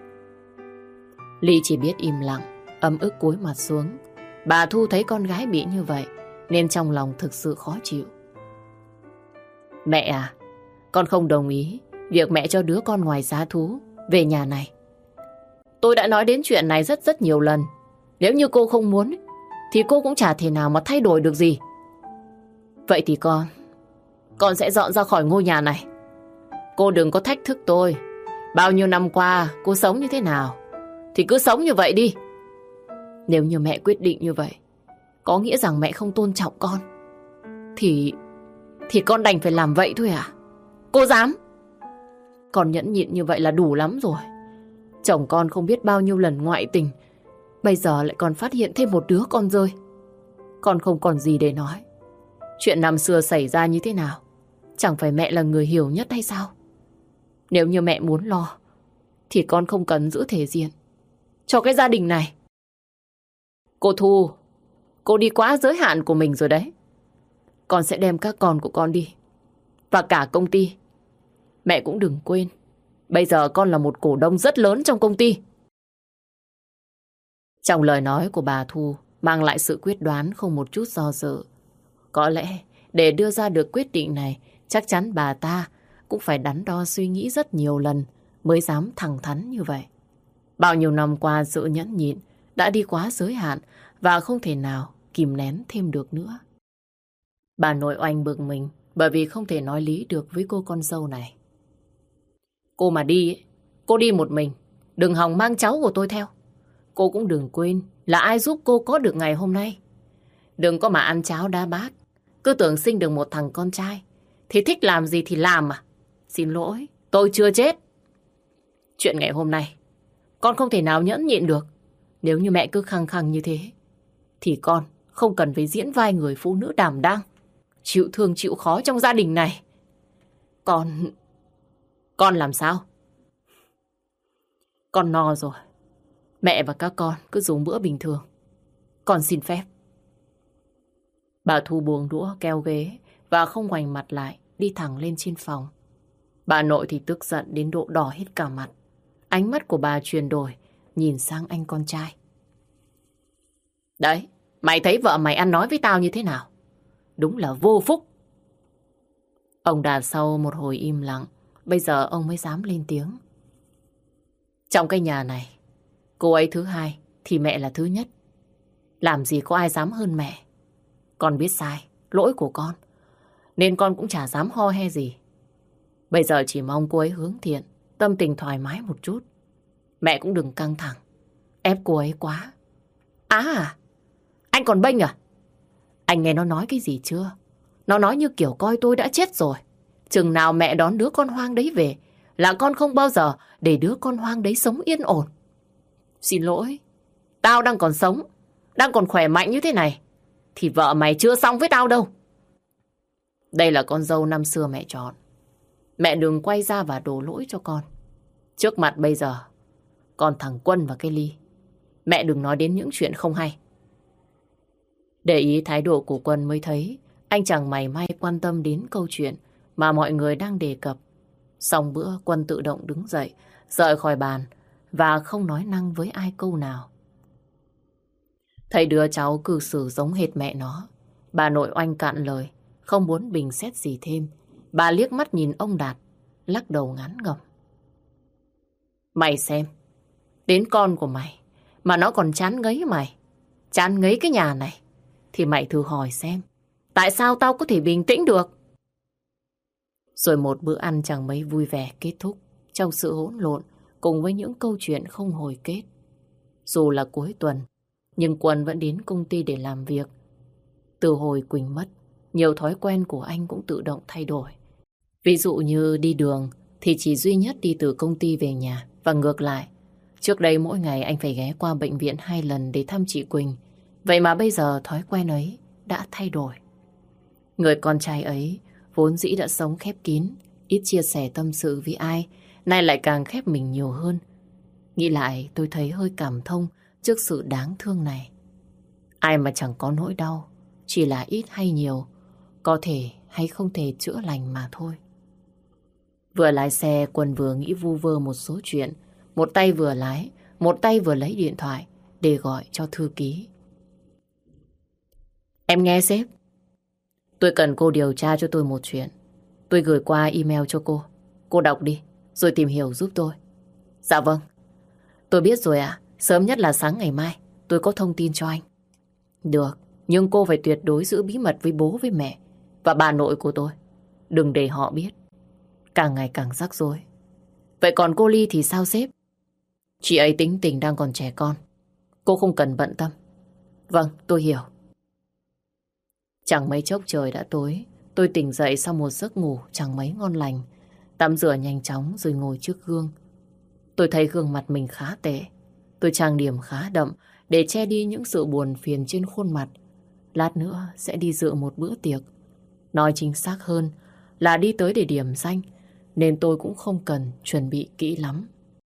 [SPEAKER 1] Ly chỉ biết im lặng, ấm ức cúi mặt xuống. Bà Thu thấy con gái bị như vậy nên trong lòng thực sự khó chịu. Mẹ à, con không đồng ý việc mẹ cho đứa con ngoài giá thú về nhà này. Tôi đã nói đến chuyện này rất rất nhiều lần. Nếu như cô không muốn thì cô cũng chả thể nào mà thay đổi được gì. Vậy thì con Con sẽ dọn ra khỏi ngôi nhà này. Cô đừng có thách thức tôi. Bao nhiêu năm qua cô sống như thế nào thì cứ sống như vậy đi. Nếu như mẹ quyết định như vậy, có nghĩa rằng mẹ không tôn trọng con, Thì Thì con đành phải làm vậy thôi à? Cô dám? Con nhẫn nhịn như vậy là đủ lắm rồi. Chồng con không biết bao nhiêu lần ngoại tình, bây giờ lại còn phát hiện thêm một đứa con rơi. Con không còn gì để nói. Chuyện năm xưa xảy ra như thế nào, chẳng phải mẹ là người hiểu nhất hay sao? Nếu như mẹ muốn lo, thì con không cần giữ thể diện cho cái gia đình này. Cô Thu, cô đi quá giới hạn của mình rồi đấy. Con sẽ đem các con của con đi, và cả công ty. Mẹ cũng đừng quên, bây giờ con là một cổ đông rất lớn trong công ty. Trong lời nói của bà Thu mang lại sự quyết đoán không một chút do dự. Có lẽ để đưa ra được quyết định này, chắc chắn bà ta cũng phải đắn đo suy nghĩ rất nhiều lần mới dám thẳng thắn như vậy. Bao nhiêu năm qua sự nhẫn nhịn đã đi quá giới hạn và không thể nào kìm nén thêm được nữa. Bà nội oanh bực mình bởi vì không thể nói lý được với cô con dâu này. Cô mà đi, cô đi một mình, đừng hòng mang cháu của tôi theo. Cô cũng đừng quên là ai giúp cô có được ngày hôm nay. Đừng có mà ăn cháo đá bát, cứ tưởng sinh được một thằng con trai thì thích làm gì thì làm à. Xin lỗi, tôi chưa chết. Chuyện ngày hôm nay con không thể nào nhẫn nhịn được. Nếu như mẹ cứ khăng khăng như thế thì con không cần phải diễn vai người phụ nữ đảm đang, chịu thương chịu khó trong gia đình này. Con... Con làm sao? Con no rồi. Mẹ và các con cứ dùng bữa bình thường. Con xin phép. Bà Thu buông đũa kéo ghế và không ngoảnh mặt lại, đi thẳng lên trên phòng. Bà nội thì tức giận đến độ đỏ hết cả mặt. Ánh mắt của bà chuyển đổi, nhìn sang anh con trai. Đấy, mày thấy vợ mày ăn nói với tao như thế nào? Đúng là vô phúc. Ông Đạt sau một hồi im lặng, bây giờ ông mới dám lên tiếng. Trong cái nhà này, cô ấy thứ hai thì mẹ là thứ nhất. Làm gì có ai dám hơn mẹ. Con biết sai, lỗi của con, nên con cũng chả dám ho he gì. Bây giờ chỉ mong cô ấy hướng thiện, tâm tình thoải mái một chút. Mẹ cũng đừng căng thẳng, ép cô ấy quá. À, anh còn bênh à? Anh nghe nó nói cái gì chưa? Nó nói như kiểu coi tôi đã chết rồi. Chừng nào mẹ đón đứa con hoang đấy về là con không bao giờ để đứa con hoang đấy sống yên ổn. Xin lỗi, tao đang còn sống, đang còn khỏe mạnh như thế này thì vợ mày chưa xong với tao đâu. Đây là con dâu năm xưa mẹ chọn. Mẹ đừng quay ra và đổ lỗi cho con. Trước mặt bây giờ còn thằng Quân và cái Ly, mẹ đừng nói đến những chuyện không hay. Để ý thái độ của Quân mới thấy anh chẳng mảy may quan tâm đến câu chuyện mà mọi người đang đề cập. Xong bữa, Quân tự động đứng dậy, rời khỏi bàn và không nói năng với ai câu nào. Thấy đứa cháu cư xử giống hệt mẹ nó, bà nội oanh cạn lời, không muốn bình xét gì thêm. Bà liếc mắt nhìn ông Đạt, lắc đầu ngán ngẩm. Mày xem, đến con của mày mà nó còn chán ngấy mày, chán ngấy cái nhà này, thì mày thử hỏi xem, tại sao tao có thể bình tĩnh được? Rồi một bữa ăn chẳng mấy vui vẻ kết thúc trong sự hỗn lộn cùng với những câu chuyện không hồi kết. Dù là cuối tuần, nhưng Quân vẫn đến công ty để làm việc. Từ hồi Quỳnh mất, nhiều thói quen của anh cũng tự động thay đổi. Ví dụ như đi đường thì chỉ duy nhất đi từ công ty về nhà và ngược lại. Trước đây mỗi ngày anh phải ghé qua bệnh viện hai lần để thăm chị Quỳnh. Vậy mà bây giờ thói quen ấy đã thay đổi. Người con trai ấy vốn dĩ đã sống khép kín, ít chia sẻ tâm sự với ai, nay lại càng khép mình nhiều hơn. Nghĩ lại tôi thấy hơi cảm thông trước sự đáng thương này. Ai mà chẳng có nỗi đau, chỉ là ít hay nhiều, có thể hay không thể chữa lành mà thôi. Vừa lái xe, Quân vừa nghĩ vu vơ một số chuyện. Một tay vừa lái, một tay vừa lấy điện thoại để gọi cho thư ký. Em nghe sếp. Tôi cần cô điều tra cho tôi một chuyện. Tôi gửi qua email cho cô. Cô đọc đi, rồi tìm hiểu giúp tôi. Dạ vâng. Tôi biết rồi ạ. Sớm nhất là sáng ngày mai tôi có thông tin cho anh. Được, nhưng cô phải tuyệt đối giữ bí mật với bố với mẹ và bà nội của tôi. Đừng để họ biết. càng ngày càng rắc rối. Vậy còn cô Ly thì sao sếp? Chị ấy tính tình đang còn trẻ con. Cô không cần bận tâm. Vâng, tôi hiểu. Chẳng mấy chốc trời đã tối. Tôi tỉnh dậy sau một giấc ngủ chẳng mấy ngon lành. Tắm rửa nhanh chóng rồi ngồi trước gương. Tôi thấy gương mặt mình khá tệ. Tôi trang điểm khá đậm để che đi những sự buồn phiền trên khuôn mặt. Lát nữa sẽ đi dự một bữa tiệc. Nói chính xác hơn là đi tới để điểm danh, nên tôi cũng không cần chuẩn bị kỹ lắm.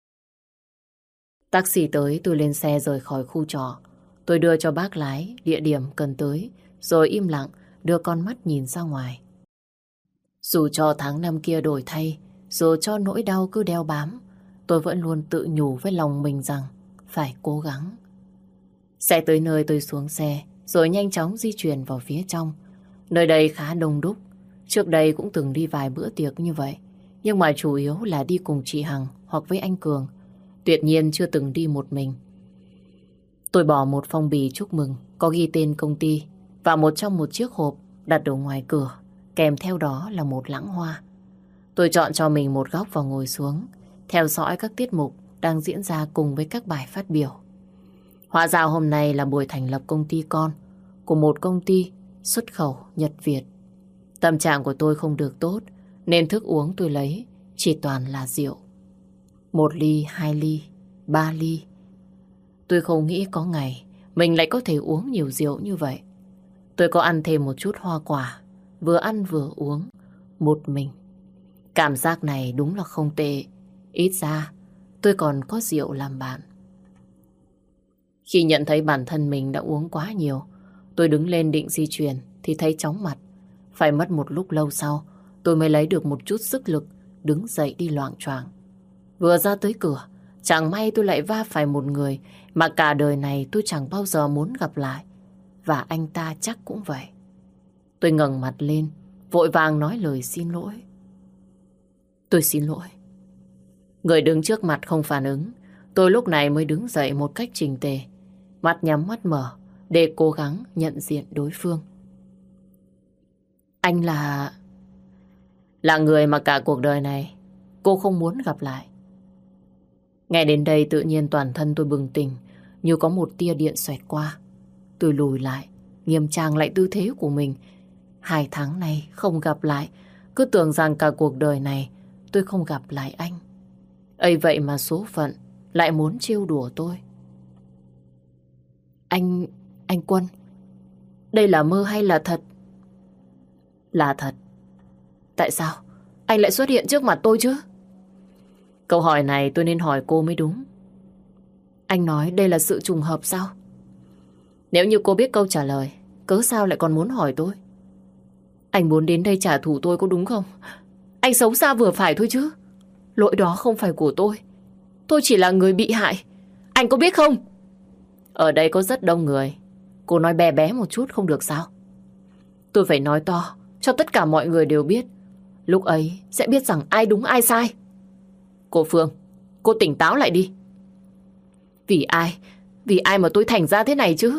[SPEAKER 1] Taxi tới, tôi lên xe rời khỏi khu trọ. Tôi đưa cho bác lái địa điểm cần tới, rồi im lặng đưa con mắt nhìn ra ngoài. Dù cho tháng năm kia đổi thay, dù cho nỗi đau cứ đeo bám, tôi vẫn luôn tự nhủ với lòng mình rằng phải cố gắng. Xe tới nơi tôi xuống xe, rồi nhanh chóng di chuyển vào phía trong. Nơi đây khá đông đúc. Trước đây cũng từng đi vài bữa tiệc như vậy, nhưng mà chủ yếu là đi cùng chị Hằng hoặc với anh Cường. Tuyệt nhiên chưa từng đi một mình. Tôi bỏ một phong bì chúc mừng có ghi tên công ty và một trong một chiếc hộp đặt ở ngoài cửa, kèm theo đó là một lẵng hoa. Tôi chọn cho mình một góc và ngồi xuống, theo dõi các tiết mục đang diễn ra cùng với các bài phát biểu. Hóa ra hôm nay là buổi thành lập công ty con của một công ty xuất khẩu Nhật Việt. Tâm trạng của tôi không được tốt, nên thức uống tôi lấy chỉ toàn là rượu. Một ly, hai ly, ba ly. Tôi không nghĩ có ngày mình lại có thể uống nhiều rượu như vậy. Tôi có ăn thêm một chút hoa quả, vừa ăn vừa uống, một mình. Cảm giác này đúng là không tệ. Ít ra tôi còn có rượu làm bạn. Khi nhận thấy bản thân mình đã uống quá nhiều, tôi đứng lên định di chuyển thì thấy chóng mặt. Phải mất một lúc lâu sau, tôi mới lấy được một chút sức lực đứng dậy đi loạng choạng. Vừa ra tới cửa, chẳng may tôi lại va phải một người mà cả đời này tôi chẳng bao giờ muốn gặp lại. Và anh ta chắc cũng vậy. Tôi ngẩng mặt lên, vội vàng nói lời xin lỗi. Tôi xin lỗi. Người đứng trước mặt không phản ứng. Tôi lúc này mới đứng dậy một cách chỉnh tề, mắt nhắm mắt mở để cố gắng nhận diện đối phương. Anh là... Là người mà cả cuộc đời này cô không muốn gặp lại. Nghe đến đây tự nhiên toàn thân tôi bừng tỉnh, như có một tia điện xoẹt qua. Tôi lùi lại, nghiêm trang lại tư thế của mình. Hai tháng nay không gặp lại, cứ tưởng rằng cả cuộc đời này tôi không gặp lại anh. Ấy vậy mà số phận lại muốn trêu đùa tôi. Anh... anh Quân, đây là mơ hay là thật? Là thật. Tại sao anh lại xuất hiện trước mặt tôi chứ? Câu hỏi này tôi nên hỏi cô mới đúng. Anh nói đây là sự trùng hợp sao? Nếu như cô biết câu trả lời, cớ sao lại còn muốn hỏi tôi? Anh muốn đến đây trả thù tôi có đúng không? Anh xấu xa vừa phải thôi chứ. Lỗi đó không phải của tôi. Tôi chỉ là người bị hại. Anh có biết không? Ở đây có rất đông người. Cô nói bé bé một chút không được sao? Tôi phải nói to cho tất cả mọi người đều biết. Lúc ấy sẽ biết rằng ai đúng ai sai. Cô Phương, cô tỉnh táo lại đi. Vì ai? Vì ai mà tôi thành ra thế này chứ?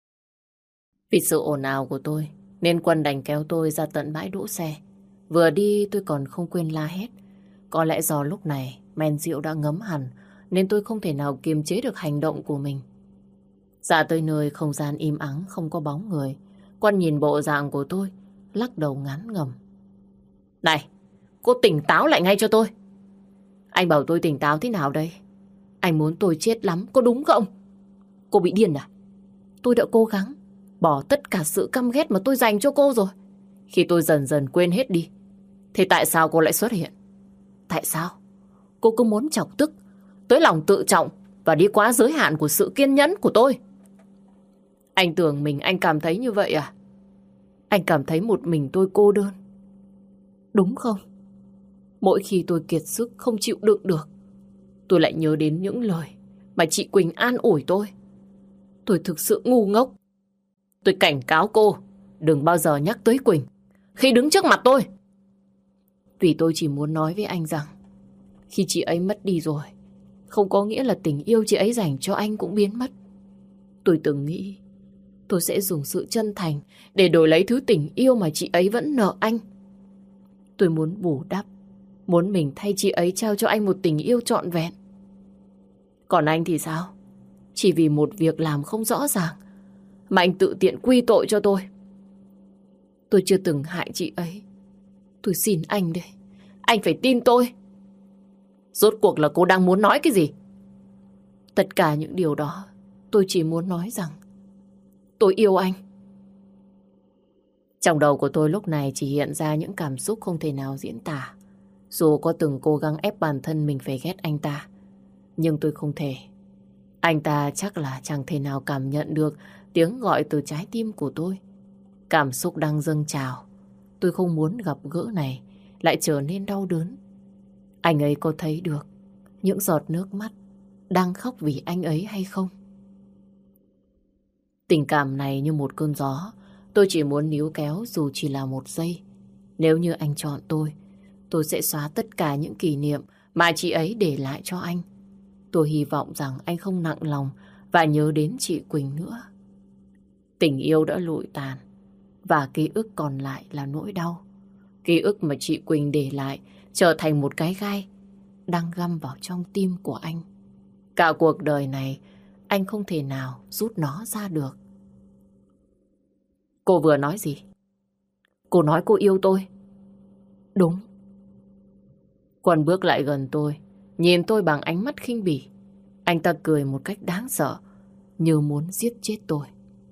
[SPEAKER 1] Vì sự ồn ào của tôi nên Quân đành kéo tôi ra tận bãi đỗ xe. Vừa đi tôi còn không quên la hét. Có lẽ do lúc này men rượu đã ngấm hẳn nên tôi không thể nào kiềm chế được hành động của mình. Ra tới nơi không gian im ắng không có bóng người. Quân nhìn bộ dạng của tôi, lắc đầu ngán ngẩm. Này, cô tỉnh táo lại ngay cho tôi. Anh bảo tôi tỉnh táo thế nào đây? Anh muốn tôi chết lắm, có đúng không? Cô bị điên à? Tôi đã cố gắng bỏ tất cả sự căm ghét mà tôi dành cho cô rồi. Khi tôi dần dần quên hết đi, thế tại sao cô lại xuất hiện? Tại sao? Cô cứ muốn chọc tức tới lòng tự trọng và đi quá giới hạn của sự kiên nhẫn của tôi. Anh tưởng mình anh cảm thấy như vậy à? Anh cảm thấy một mình tôi cô đơn, đúng không? Mỗi khi tôi kiệt sức không chịu đựng được, tôi lại nhớ đến những lời mà chị Quỳnh an ủi tôi. Tôi thực sự ngu ngốc. Tôi cảnh cáo cô đừng bao giờ nhắc tới Quỳnh khi đứng trước mặt tôi. Vì tôi chỉ muốn nói với anh rằng khi chị ấy mất đi rồi, không có nghĩa là tình yêu chị ấy dành cho anh cũng biến mất. Tôi từng nghĩ tôi sẽ dùng sự chân thành để đổi lấy thứ tình yêu mà chị ấy vẫn nợ anh. Tôi muốn bù đắp muốn mình thay chị ấy trao cho anh một tình yêu trọn vẹn. Còn anh thì sao? Chỉ vì một việc làm không rõ ràng mà anh tự tiện quy tội cho tôi. Tôi chưa từng hại chị ấy. Tôi xin anh đây, anh phải tin tôi. Rốt cuộc là cô đang muốn nói cái gì? Tất cả những điều đó tôi chỉ muốn nói rằng tôi yêu anh. Trong đầu của tôi lúc này chỉ hiện ra những cảm xúc không thể nào diễn tả. Dù có từng cố gắng ép bản thân mình phải ghét anh ta, nhưng tôi không thể. Anh ta chắc là chẳng thể nào cảm nhận được tiếng gọi từ trái tim của tôi. Cảm xúc đang dâng trào. Tôi không muốn gặp gỡ này lại trở nên đau đớn. Anh ấy có thấy được những giọt nước mắt đang khóc vì anh ấy hay không? Tình cảm này như một cơn gió. Tôi chỉ muốn níu kéo dù chỉ là một giây. Nếu như anh chọn tôi, tôi sẽ xóa tất cả những kỷ niệm mà chị ấy để lại cho anh. Tôi hy vọng rằng anh không nặng lòng và nhớ đến chị Quỳnh nữa. Tình yêu đã lụi tàn và ký ức còn lại là nỗi đau. Ký ức mà chị Quỳnh để lại trở thành một cái gai đang găm vào trong tim của anh. Cả cuộc đời này anh không thể nào rút nó ra được. Cô vừa nói gì? Cô nói cô yêu tôi. Đúng. Quân bước lại gần tôi, nhìn tôi bằng ánh mắt khinh bỉ. Anh ta cười một cách đáng sợ, như muốn giết chết tôi.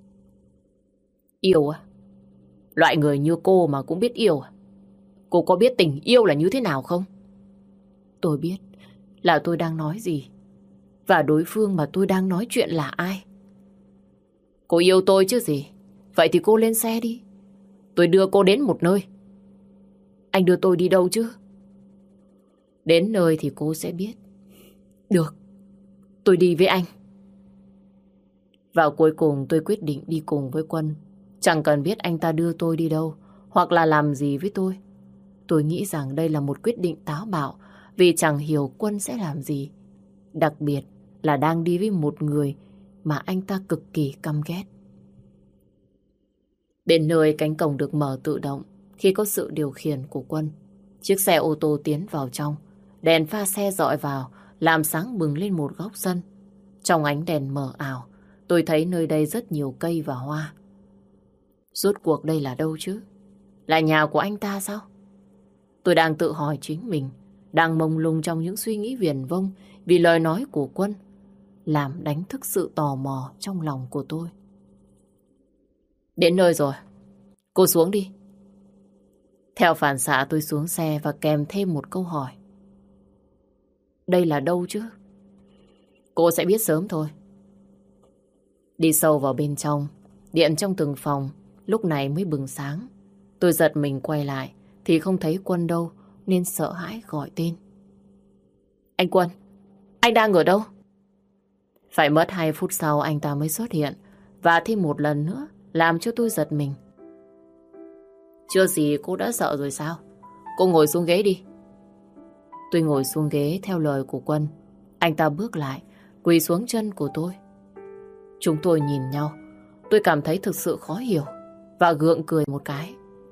[SPEAKER 1] Yêu à? Loại người như cô mà cũng biết yêu à? Cô có biết tình yêu là như thế nào không? Tôi biết là tôi đang nói gì, và đối phương mà tôi đang nói chuyện là ai. Cô yêu tôi chứ gì? Vậy thì cô lên xe đi. Tôi đưa cô đến một nơi. Anh đưa tôi đi đâu chứ? Đến nơi thì cô sẽ biết. Được, tôi đi với anh. Vào cuối cùng tôi quyết định đi cùng với Quân. Chẳng cần biết anh ta đưa tôi đi đâu hoặc là làm gì với tôi. Tôi nghĩ rằng đây là một quyết định táo bạo vì chẳng hiểu Quân sẽ làm gì. Đặc biệt là đang đi với một người mà anh ta cực kỳ căm ghét. Đến nơi cánh cổng được mở tự động khi có sự điều khiển của Quân. Chiếc xe ô tô tiến vào trong. Đèn pha xe dọi vào làm sáng bừng lên một góc sân. Trong ánh đèn mờ ảo, tôi thấy nơi đây rất nhiều cây và hoa. Rốt cuộc đây là đâu chứ? Là nhà của anh ta sao? Tôi đang tự hỏi chính mình, đang mông lung trong những suy nghĩ viển vông vì lời nói của Quân, làm đánh thức sự tò mò trong lòng của tôi. Đến nơi rồi, cô xuống đi. Theo phản xạ tôi xuống xe và kèm thêm một câu hỏi. Đây là đâu chứ? Cô sẽ biết sớm thôi. Đi sâu vào bên trong, điện trong từng phòng lúc này mới bừng sáng. Tôi giật mình quay lại thì không thấy Quân đâu nên sợ hãi gọi tên. Anh Quân, anh đang ở đâu? Phải mất hai phút sau anh ta mới xuất hiện và thêm một lần nữa làm cho tôi giật mình. Chưa gì cô đã sợ rồi sao? Cô ngồi xuống ghế đi. Tôi ngồi xuống ghế theo lời của Quân. Anh ta bước lại, quỳ xuống chân của tôi. Chúng tôi nhìn nhau. Tôi cảm thấy thực sự khó hiểu và gượng cười một cái.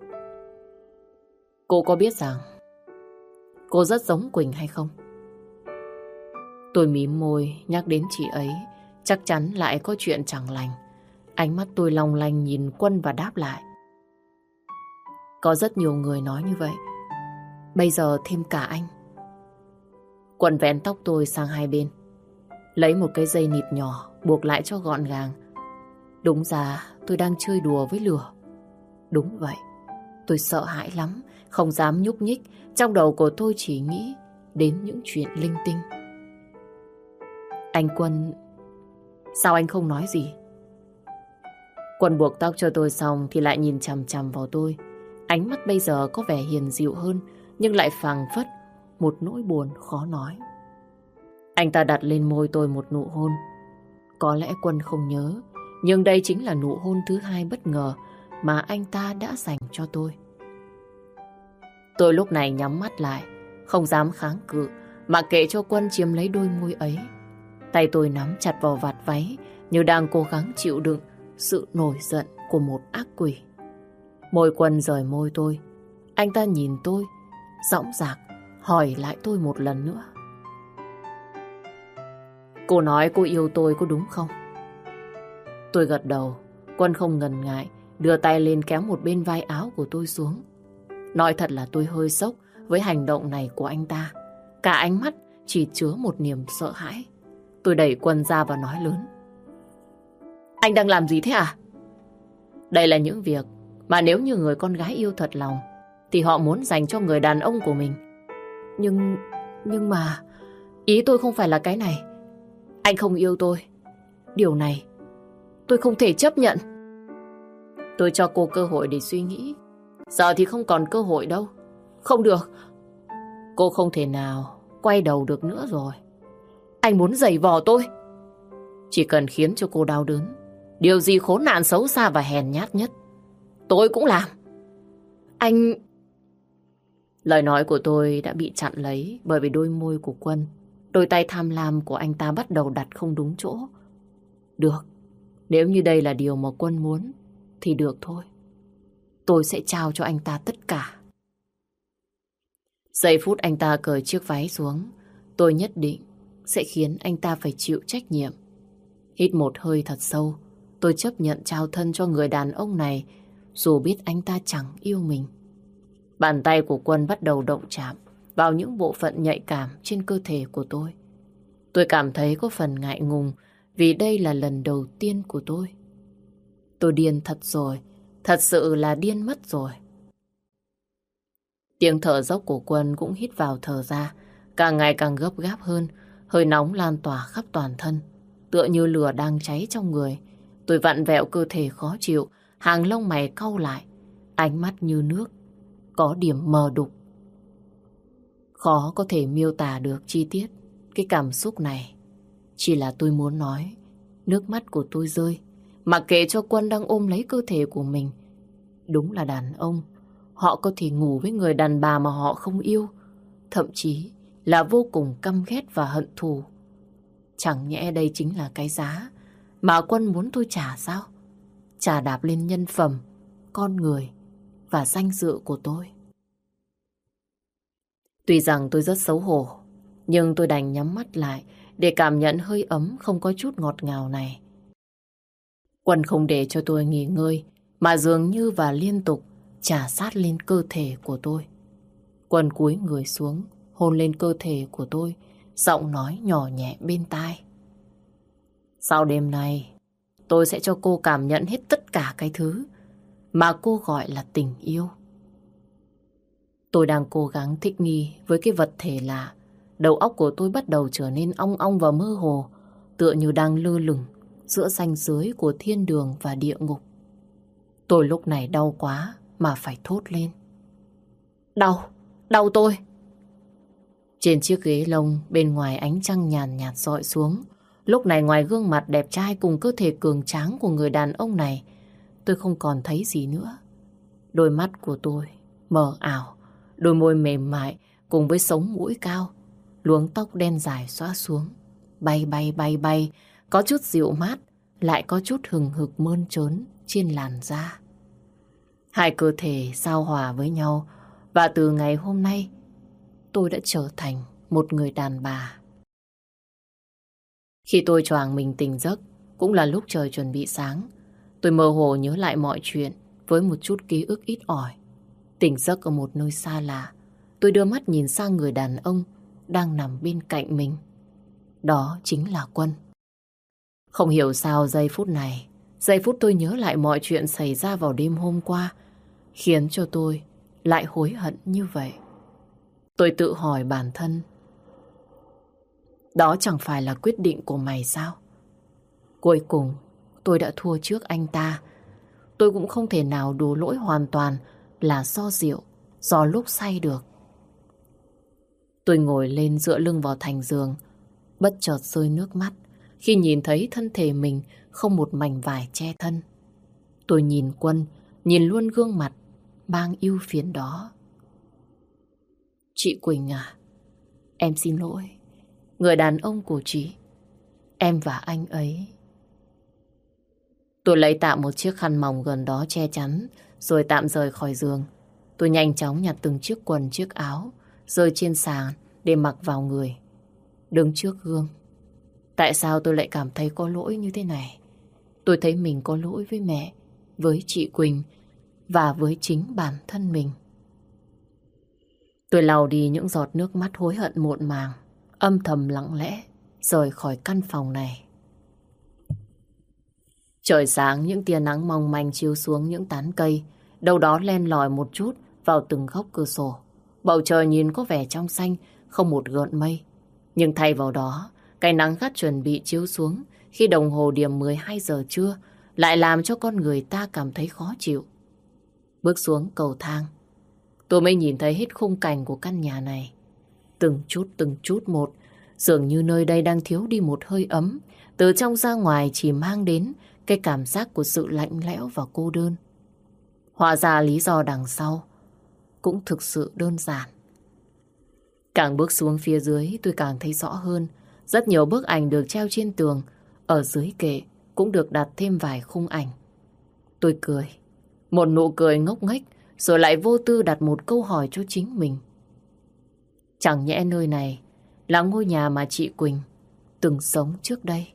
[SPEAKER 1] Cô có biết rằng cô rất giống Quỳnh hay không? Tôi mím môi nhắc đến chị ấy, chắc chắn lại có chuyện chẳng lành. Ánh mắt tôi long lanh nhìn Quân và đáp lại. Có rất nhiều người nói như vậy. Bây giờ thêm cả anh. Quân vén tóc tôi sang hai bên, lấy một cái dây nịt nhỏ buộc lại cho gọn gàng. Đúng ra tôi đang chơi đùa với lửa. Đúng vậy, tôi sợ hãi lắm, không dám nhúc nhích. Trong đầu của tôi chỉ nghĩ đến những chuyện linh tinh. Anh Quân, sao anh không nói gì? Quân buộc tóc cho tôi xong thì lại nhìn chằm chằm vào tôi. Ánh mắt bây giờ có vẻ hiền dịu hơn, nhưng lại phảng phất một nỗi buồn khó nói. Anh ta đặt lên môi tôi một nụ hôn. Có lẽ Quân không nhớ, nhưng đây chính là nụ hôn thứ hai bất ngờ mà anh ta đã dành cho tôi. Tôi lúc này nhắm mắt lại, không dám kháng cự, mà kệ cho Quân chiếm lấy đôi môi ấy. Tay tôi nắm chặt vào vạt váy như đang cố gắng chịu đựng sự nổi giận của một ác quỷ. Môi Quân rời môi tôi. Anh ta nhìn tôi, dõng dạc hỏi lại tôi một lần nữa. Cô nói cô yêu tôi có đúng không? Tôi gật đầu. Quân không ngần ngại đưa tay lên kéo một bên vai áo của tôi xuống. Nói thật là tôi hơi sốc với hành động này của anh ta. Cả ánh mắt chỉ chứa một niềm sợ hãi. Tôi đẩy Quân ra và nói lớn. Anh đang làm gì thế à? Đây là những việc mà nếu như người con gái yêu thật lòng thì họ muốn dành cho người đàn ông của mình. Nhưng... nhưng mà... ý tôi không phải là cái này. Anh không yêu tôi. Điều này tôi không thể chấp nhận. Tôi cho cô cơ hội để suy nghĩ. Giờ thì không còn cơ hội đâu. Không được. Cô không thể nào quay đầu được nữa rồi. Anh muốn giày vò tôi. Chỉ cần khiến cho cô đau đớn, điều gì khốn nạn xấu xa và hèn nhát nhất tôi cũng làm. Anh... Lời nói của tôi đã bị chặn lấy bởi vì đôi môi của Quân. Đôi tay tham lam của anh ta bắt đầu đặt không đúng chỗ. Được, nếu như đây là điều mà Quân muốn thì được thôi. Tôi sẽ trao cho anh ta tất cả. Giây phút anh ta cởi chiếc váy xuống, tôi nhất định sẽ khiến anh ta phải chịu trách nhiệm. Hít một hơi thật sâu, tôi chấp nhận trao thân cho người đàn ông này, dù biết anh ta chẳng yêu mình. Bàn tay của Quân bắt đầu động chạm vào những bộ phận nhạy cảm trên cơ thể của tôi. Tôi cảm thấy có phần ngại ngùng vì đây là lần đầu tiên của tôi. Tôi điên thật rồi, thật sự là điên mất rồi. Tiếng thở dốc của Quân cũng hít vào thở ra, càng ngày càng gấp gáp hơn, hơi nóng lan tỏa khắp toàn thân, tựa như lửa đang cháy trong người. Tôi vặn vẹo cơ thể khó chịu, hàng lông mày cau lại, ánh mắt như nước, có điểm mờ đục. Khó có thể miêu tả được chi tiết cái cảm xúc này. Chỉ là tôi muốn nói, nước mắt của tôi rơi, mặc kệ cho Quân đang ôm lấy cơ thể của mình. Đúng là đàn ông, họ có thể ngủ với người đàn bà mà họ không yêu, thậm chí là vô cùng căm ghét và hận thù. Chẳng nhẽ đây chính là cái giá mà Quân muốn tôi trả sao? Trả đạp lên nhân phẩm, con người và danh dự của tôi. Tuy rằng tôi rất xấu hổ, nhưng tôi đành nhắm mắt lại để cảm nhận hơi ấm không có chút ngọt ngào này. Quân không để cho tôi nghỉ ngơi, mà dường như và liên tục chà sát lên cơ thể của tôi. Quân cúi người xuống, hôn lên cơ thể của tôi, giọng nói nhỏ nhẹ bên tai. Sau đêm nay, tôi sẽ cho cô cảm nhận hết tất cả cái thứ mà cô gọi là tình yêu. Tôi đang cố gắng thích nghi với cái vật thể lạ. Đầu óc của tôi bắt đầu trở nên ong ong và mơ hồ, tựa như đang lơ lửng giữa ranh giới của thiên đường và địa ngục. Tôi lúc này đau quá mà phải thốt lên. Đau, đau tôi. Trên chiếc ghế lông bên ngoài ánh trăng nhàn nhạt dọi xuống. Lúc này ngoài gương mặt đẹp trai cùng cơ thể cường tráng của người đàn ông này, tôi không còn thấy gì nữa. Đôi mắt của tôi mờ ảo, đôi môi mềm mại cùng với sống mũi cao, luống tóc đen dài xõa xuống, bay bay bay bay, có chút dịu mát, lại có chút hừng hực mơn trớn trên làn da. Hai cơ thể giao hòa với nhau, và từ ngày hôm nay, tôi đã trở thành một người đàn bà. Khi tôi choàng mình tỉnh giấc, cũng là lúc trời chuẩn bị sáng. Tôi mơ hồ nhớ lại mọi chuyện với một chút ký ức ít ỏi. Tỉnh giấc ở một nơi xa lạ, tôi đưa mắt nhìn sang người đàn ông đang nằm bên cạnh mình. Đó chính là Quân. Không hiểu sao giây phút này, giây phút tôi nhớ lại mọi chuyện xảy ra vào đêm hôm qua, khiến cho tôi lại hối hận như vậy. Tôi tự hỏi bản thân, đó chẳng phải là quyết định của mày sao? Cuối cùng, tôi đã thua trước anh ta. Tôi cũng không thể nào đổ lỗi hoàn toàn là do rượu, do lúc say được. Tôi ngồi lên dựa lưng vào thành giường, bất chợt rơi nước mắt khi nhìn thấy thân thể mình không một mảnh vải che thân. Tôi nhìn Quân, nhìn luôn gương mặt mang ưu phiền đó. Chị Quỳnh à, em xin lỗi. Người đàn ông của chị, em và anh ấy. Tôi lấy tạm một chiếc khăn mỏng gần đó che chắn, rồi tạm rời khỏi giường. Tôi nhanh chóng nhặt từng chiếc quần, chiếc áo, rơi trên sàn để mặc vào người. Đứng trước gương, tại sao tôi lại cảm thấy có lỗi như thế này? Tôi thấy mình có lỗi với mẹ, với chị Quỳnh và với chính bản thân mình. Tôi lau đi những giọt nước mắt hối hận muộn màng, âm thầm lặng lẽ rời khỏi căn phòng này. Trời sáng, những tia nắng mong manh chiếu xuống những tán cây, đâu đó len lỏi một chút vào từng góc cửa sổ. Bầu trời nhìn có vẻ trong xanh, không một gợn mây. Nhưng thay vào đó, cái nắng gắt chuẩn bị chiếu xuống khi đồng hồ điểm mười hai giờ trưa lại làm cho con người ta cảm thấy khó chịu. Bước xuống cầu thang, tôi mới nhìn thấy hết khung cảnh của căn nhà này. Từng chút từng chút một, dường như nơi đây đang thiếu đi một hơi ấm. Từ trong ra ngoài chỉ mang đến cái cảm giác của sự lạnh lẽo và cô đơn. Hóa ra lý do đằng sau cũng thực sự đơn giản. Càng bước xuống phía dưới tôi càng thấy rõ hơn. Rất nhiều bức ảnh được treo trên tường, ở dưới kệ cũng được đặt thêm vài khung ảnh. Tôi cười, một nụ cười ngốc nghếch, rồi lại vô tư đặt một câu hỏi cho chính mình. Chẳng nhẽ nơi này là ngôi nhà mà chị Quỳnh từng sống trước đây?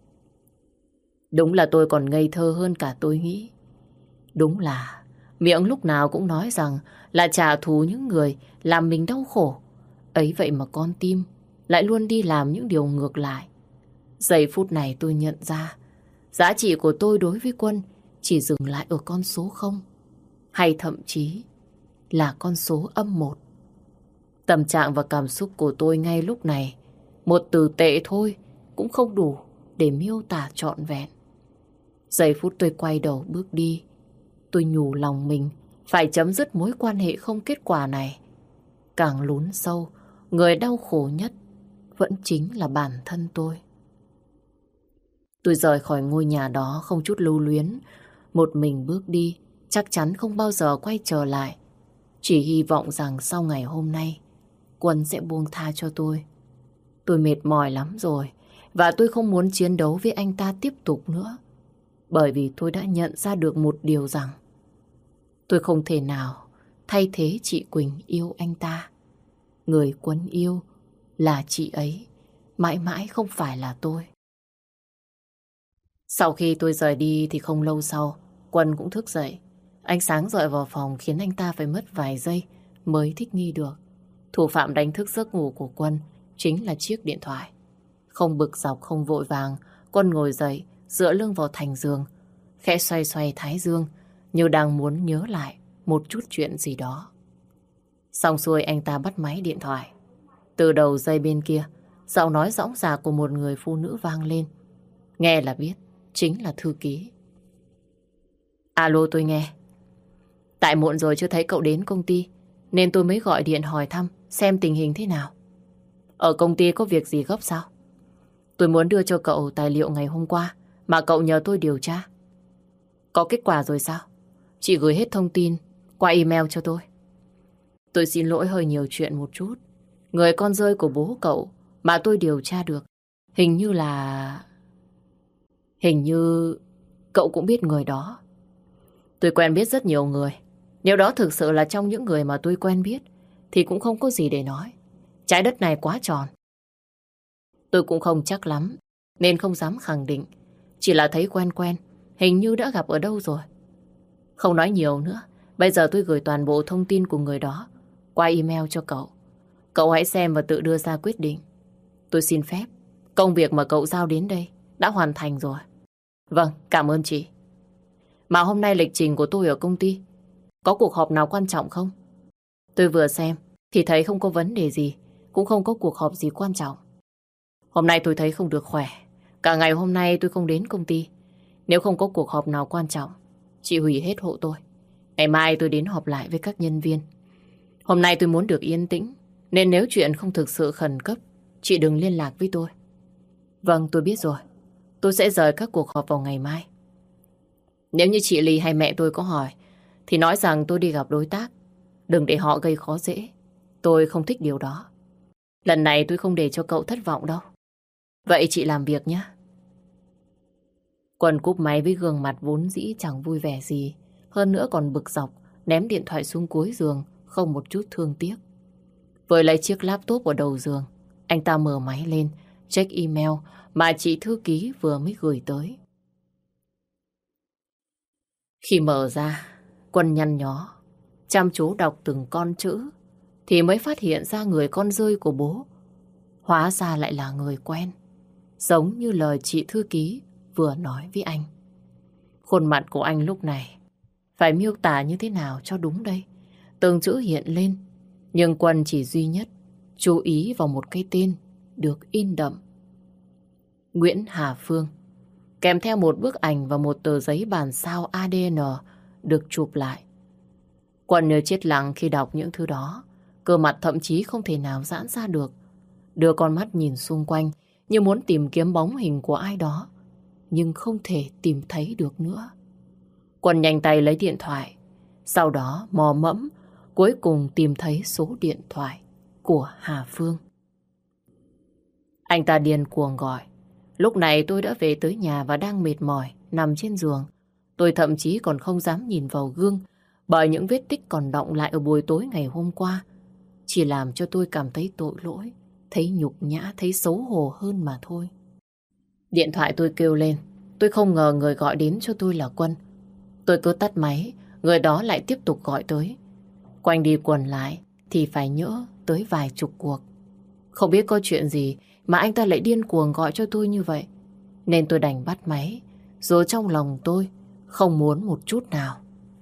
[SPEAKER 1] Đúng là tôi còn ngây thơ hơn cả tôi nghĩ. Đúng là miệng lúc nào cũng nói rằng là trả thù những người làm mình đau khổ. Ấy vậy mà con tim lại luôn đi làm những điều ngược lại. Giây phút này tôi nhận ra giá trị của tôi đối với Quân chỉ dừng lại ở con số không, hay thậm chí là con số âm một. Tâm trạng và cảm xúc của tôi ngay lúc này, một từ tệ thôi cũng không đủ để miêu tả trọn vẹn. Giây phút tôi quay đầu bước đi, tôi nhủ lòng mình phải chấm dứt mối quan hệ không kết quả này. Càng lún sâu, người đau khổ nhất vẫn chính là bản thân tôi. Tôi rời khỏi ngôi nhà đó không chút lưu luyến, một mình bước đi, chắc chắn không bao giờ quay trở lại. Chỉ hy vọng rằng sau ngày hôm nay, Quân sẽ buông tha cho tôi. Tôi mệt mỏi lắm rồi, và tôi không muốn chiến đấu với anh ta tiếp tục nữa. Bởi vì tôi đã nhận ra được một điều rằng tôi không thể nào thay thế chị Quỳnh yêu anh ta. Người Quân yêu là chị ấy, mãi mãi không phải là tôi. Sau khi tôi rời đi thì không lâu sau, Quân cũng thức dậy. Ánh sáng rọi vào phòng khiến anh ta phải mất vài giây mới thích nghi được. Thủ phạm đánh thức giấc ngủ của Quân chính là chiếc điện thoại. Không bực dọc, không vội vàng, Quân ngồi dậy, dựa lưng vào thành giường, khẽ xoay xoay thái dương, như đang muốn nhớ lại một chút chuyện gì đó. Xong xuôi anh ta bắt máy điện thoại. Từ đầu dây bên kia, giọng nói dõng dạc của một người phụ nữ vang lên. Nghe là biết, chính là thư ký. Alo, tôi nghe. Tại muộn rồi chưa thấy cậu đến công ty, nên tôi mới gọi điện hỏi thăm xem tình hình thế nào. Ở công ty có việc gì gấp sao? Tôi muốn đưa cho cậu tài liệu ngày hôm qua mà cậu nhờ tôi điều tra. Có kết quả rồi sao? Chị gửi hết thông tin qua email cho tôi. Tôi xin lỗi hơi nhiều chuyện một chút. Người con rơi của bố cậu mà tôi điều tra được hình như là... Hình như cậu cũng biết người đó. Tôi quen biết rất nhiều người. Nếu đó thực sự là trong những người mà tôi quen biết thì cũng không có gì để nói. Trái đất này quá tròn. Tôi cũng không chắc lắm nên không dám khẳng định. Chỉ là thấy quen quen, hình như đã gặp ở đâu rồi. Không nói nhiều nữa. Bây giờ tôi gửi toàn bộ thông tin của người đó qua email cho cậu. Cậu hãy xem và tự đưa ra quyết định. Tôi xin phép, công việc mà cậu giao đến đây đã hoàn thành rồi. Vâng, cảm ơn chị. Mà hôm nay lịch trình của tôi ở công ty có cuộc họp nào quan trọng không? Tôi vừa xem thì thấy không có vấn đề gì, cũng không có cuộc họp gì quan trọng. Hôm nay tôi thấy không được khỏe. Cả ngày hôm nay tôi không đến công ty. Nếu không có cuộc họp nào quan trọng, chị hủy hết hộ tôi. Ngày mai tôi đến họp lại với các nhân viên. Hôm nay tôi muốn được yên tĩnh, nên nếu chuyện không thực sự khẩn cấp, chị đừng liên lạc với tôi. Vâng, tôi biết rồi. Tôi sẽ rời các cuộc họp vào ngày mai. Nếu như chị Ly hay mẹ tôi có hỏi, thì nói rằng tôi đi gặp đối tác. Đừng để họ gây khó dễ. Tôi không thích điều đó. Lần này tôi không để cho cậu thất vọng đâu. Vậy chị làm việc nhé. Quân cúp máy với gương mặt vốn dĩ chẳng vui vẻ gì. Hơn nữa còn bực dọc, ném điện thoại xuống cuối giường, không một chút thương tiếc. Vừa lấy chiếc laptop ở đầu giường, anh ta mở máy lên, check email mà chị thư ký vừa mới gửi tới. Khi mở ra, Quân nhăn nhó, chăm chú đọc từng con chữ, thì mới phát hiện ra người con rơi của bố hóa ra lại là người quen, giống như lời chị thư ký vừa nói với anh. Khuôn mặt của anh lúc này phải miêu tả như thế nào cho đúng đây? Từng chữ hiện lên, nhưng Quân chỉ duy nhất chú ý vào một cái tên được in đậm: Nguyễn Hà Phương, kèm theo một bức ảnh và một tờ giấy bản sao a đê en được chụp lại. Quân nhớ chết lặng khi đọc những thứ đó, cơ mặt thậm chí không thể nào giãn ra được, đưa con mắt nhìn xung quanh như muốn tìm kiếm bóng hình của ai đó, nhưng không thể tìm thấy được nữa. Quân nhanh tay lấy điện thoại, sau đó mò mẫm, cuối cùng tìm thấy số điện thoại của Hà Phương. Anh ta điên cuồng gọi. Lúc này tôi đã về tới nhà và đang mệt mỏi, nằm trên giường. Tôi thậm chí còn không dám nhìn vào gương, bởi những vết tích còn đọng lại ở buổi tối ngày hôm qua chỉ làm cho tôi cảm thấy tội lỗi, thấy nhục nhã, thấy xấu hổ hơn mà thôi. Điện thoại tôi kêu lên. Tôi không ngờ người gọi đến cho tôi là Quân. Tôi cứ tắt máy, người đó lại tiếp tục gọi tới. Quanh đi quẩn lại thì phải nhỡ tới vài chục cuộc. Không biết có chuyện gì mà anh ta lại điên cuồng gọi cho tôi như vậy, nên tôi đành bắt máy, rồi trong lòng tôi không muốn một chút nào.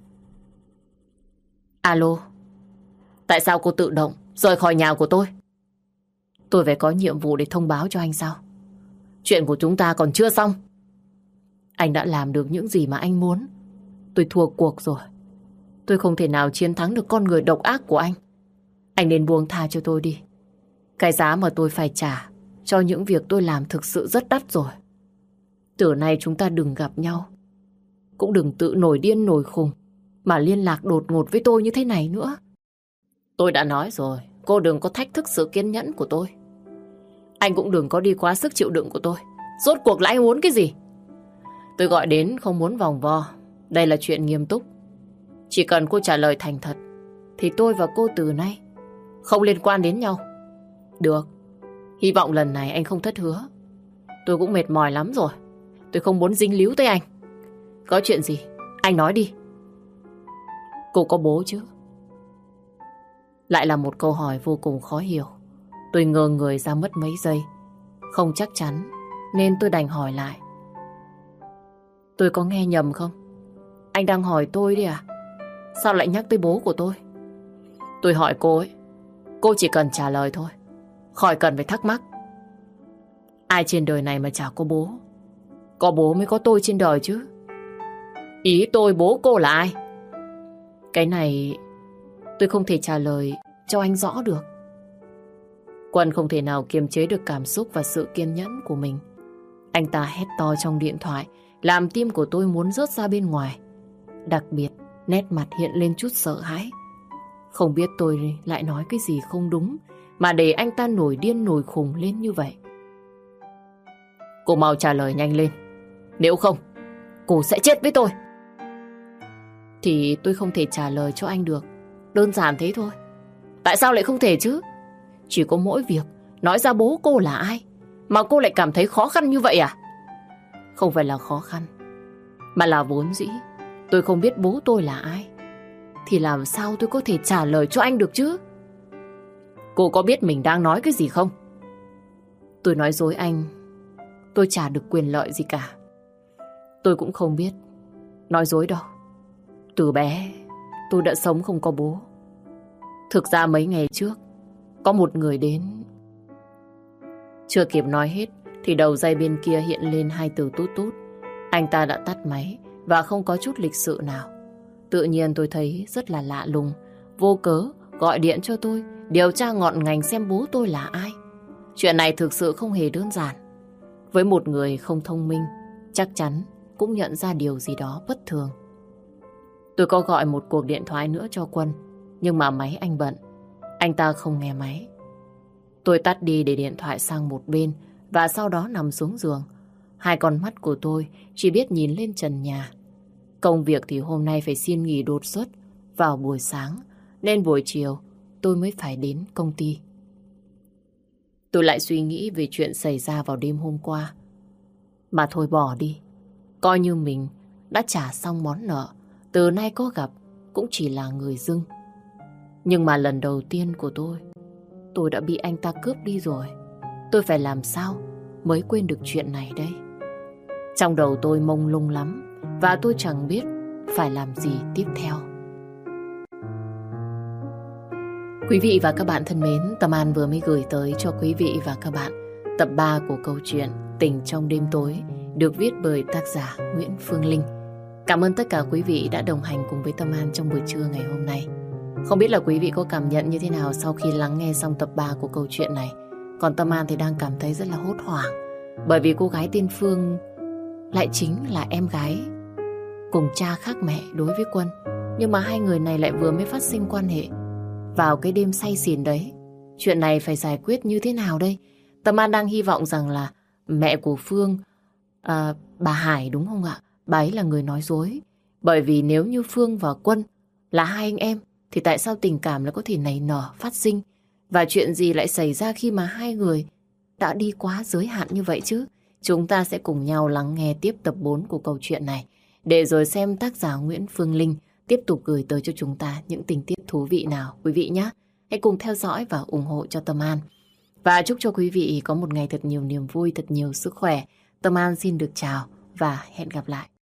[SPEAKER 1] Alo, tại sao cô tự động rời khỏi nhà của tôi? Tôi phải có nhiệm vụ để thông báo cho anh sao? Chuyện của chúng ta còn chưa xong. Anh đã làm được những gì mà anh muốn. Tôi thua cuộc rồi. Tôi không thể nào chiến thắng được con người độc ác của anh. Anh nên buông tha cho tôi đi. Cái giá mà tôi phải trả cho những việc tôi làm thực sự rất đắt rồi. Từ nay chúng ta đừng gặp nhau. Cũng đừng tự nổi điên nổi khùng mà liên lạc đột ngột với tôi như thế này nữa. Tôi đã nói rồi, cô đừng có thách thức sự kiên nhẫn của tôi. Anh cũng đừng có đi quá sức chịu đựng của tôi. Rốt cuộc là anh muốn cái gì? Tôi gọi đến không muốn vòng vo. Đây là chuyện nghiêm túc. Chỉ cần cô trả lời thành thật thì tôi và cô từ nay không liên quan đến nhau. Được. Hy vọng lần này anh không thất hứa. Tôi cũng mệt mỏi lắm rồi. Tôi không muốn dính líu tới anh. Có chuyện gì? Anh nói đi. Cô có bố chứ? Lại là một câu hỏi vô cùng khó hiểu. Tôi ngơ người ra mất mấy giây. Không chắc chắn nên tôi đành hỏi lại. Tôi có nghe nhầm không? Anh đang hỏi tôi đi à? Sao lại nhắc tới bố của tôi? Tôi hỏi cô ấy, cô chỉ cần trả lời thôi, khỏi cần phải thắc mắc. Ai trên đời này mà chả có bố? Có bố mới có tôi trên đời chứ. Ý tôi bố cô là ai? Cái này tôi không thể trả lời cho anh rõ được. Quân không thể nào kiềm chế được cảm xúc và sự kiên nhẫn của mình. Anh ta hét to trong điện thoại, làm tim của tôi muốn rớt ra bên ngoài. Đặc biệt, nét mặt hiện lên chút sợ hãi. Không biết tôi lại nói cái gì không đúng mà để anh ta nổi điên nổi khùng lên như vậy. Cô mau trả lời nhanh lên. Nếu không, cô sẽ chết với tôi. Thì tôi không thể trả lời cho anh được. Đơn giản thế thôi. Tại sao lại không thể chứ? Chỉ có mỗi việc nói ra bố cô là ai mà cô lại cảm thấy khó khăn như vậy à? Không phải là khó khăn, mà là vốn dĩ tôi không biết bố tôi là ai. Thì làm sao tôi có thể trả lời cho anh được chứ? Cô có biết mình đang nói cái gì không? Tôi nói dối anh, tôi chả được quyền lợi gì cả. Tôi cũng không biết nói dối đâu. Từ bé tôi đã sống không có bố. Thực ra mấy ngày trước có một người đến. Chưa kịp nói hết thì đầu dây bên kia hiện lên hai từ tút tút. Anh ta đã tắt máy và không có chút lịch sự nào. Tự nhiên tôi thấy rất là lạ lùng. Vô cớ gọi điện cho tôi điều tra ngọn ngành xem bố tôi là ai. Chuyện này thực sự không hề đơn giản. Với một người không thông minh, chắc chắn cũng nhận ra điều gì đó bất thường. Tôi có gọi một cuộc điện thoại nữa cho Quân, nhưng mà máy anh bận. Anh ta không nghe máy. Tôi tắt đi để điện thoại sang một bên và sau đó nằm xuống giường. Hai con mắt của tôi chỉ biết nhìn lên trần nhà. Công việc thì hôm nay phải xin nghỉ đột xuất vào buổi sáng, nên buổi chiều tôi mới phải đến công ty. Tôi lại suy nghĩ về chuyện xảy ra vào đêm hôm qua. Mà thôi bỏ đi. Coi như mình đã trả xong món nợ. Từ nay có gặp cũng chỉ là người dưng. Nhưng mà lần đầu tiên của tôi, tôi đã bị anh ta cướp đi rồi. Tôi phải làm sao mới quên được chuyện này đây? Trong đầu tôi mông lung lắm và tôi chẳng biết phải làm gì tiếp theo. Quý vị và các bạn thân mến, Tâm An vừa mới gửi tới cho quý vị và các bạn tập ba của câu chuyện Tình trong đêm tối, được viết bởi tác giả Nguyễn Phương Linh. Cảm ơn tất cả quý vị đã đồng hành cùng với Tâm An trong buổi trưa ngày hôm nay. Không biết là quý vị có cảm nhận như thế nào sau khi lắng nghe xong tập ba của câu chuyện này. Còn Tâm An thì đang cảm thấy rất là hốt hoảng, bởi vì cô gái tên Phương lại chính là em gái cùng cha khác mẹ đối với Quân. Nhưng mà hai người này lại vừa mới phát sinh quan hệ vào cái đêm say xỉn đấy. Chuyện này phải giải quyết như thế nào đây? Tâm An đang hy vọng rằng là mẹ của Phương, à, bà Hải đúng không ạ? Bà ấy là người nói dối. Bởi vì nếu như Phương và Quân là hai anh em thì tại sao tình cảm lại có thể nảy nở, phát sinh? Và chuyện gì lại xảy ra khi mà hai người đã đi quá giới hạn như vậy chứ? Chúng ta sẽ cùng nhau lắng nghe tiếp tập bốn của câu chuyện này, để rồi xem tác giả Nguyễn Phương Linh tiếp tục gửi tới cho chúng ta những tình tiết thú vị nào quý vị nhé. Hãy cùng theo dõi và ủng hộ cho Tâm An. Và chúc cho quý vị có một ngày thật nhiều niềm vui, thật nhiều sức khỏe. Tâm An xin được chào và hẹn gặp lại.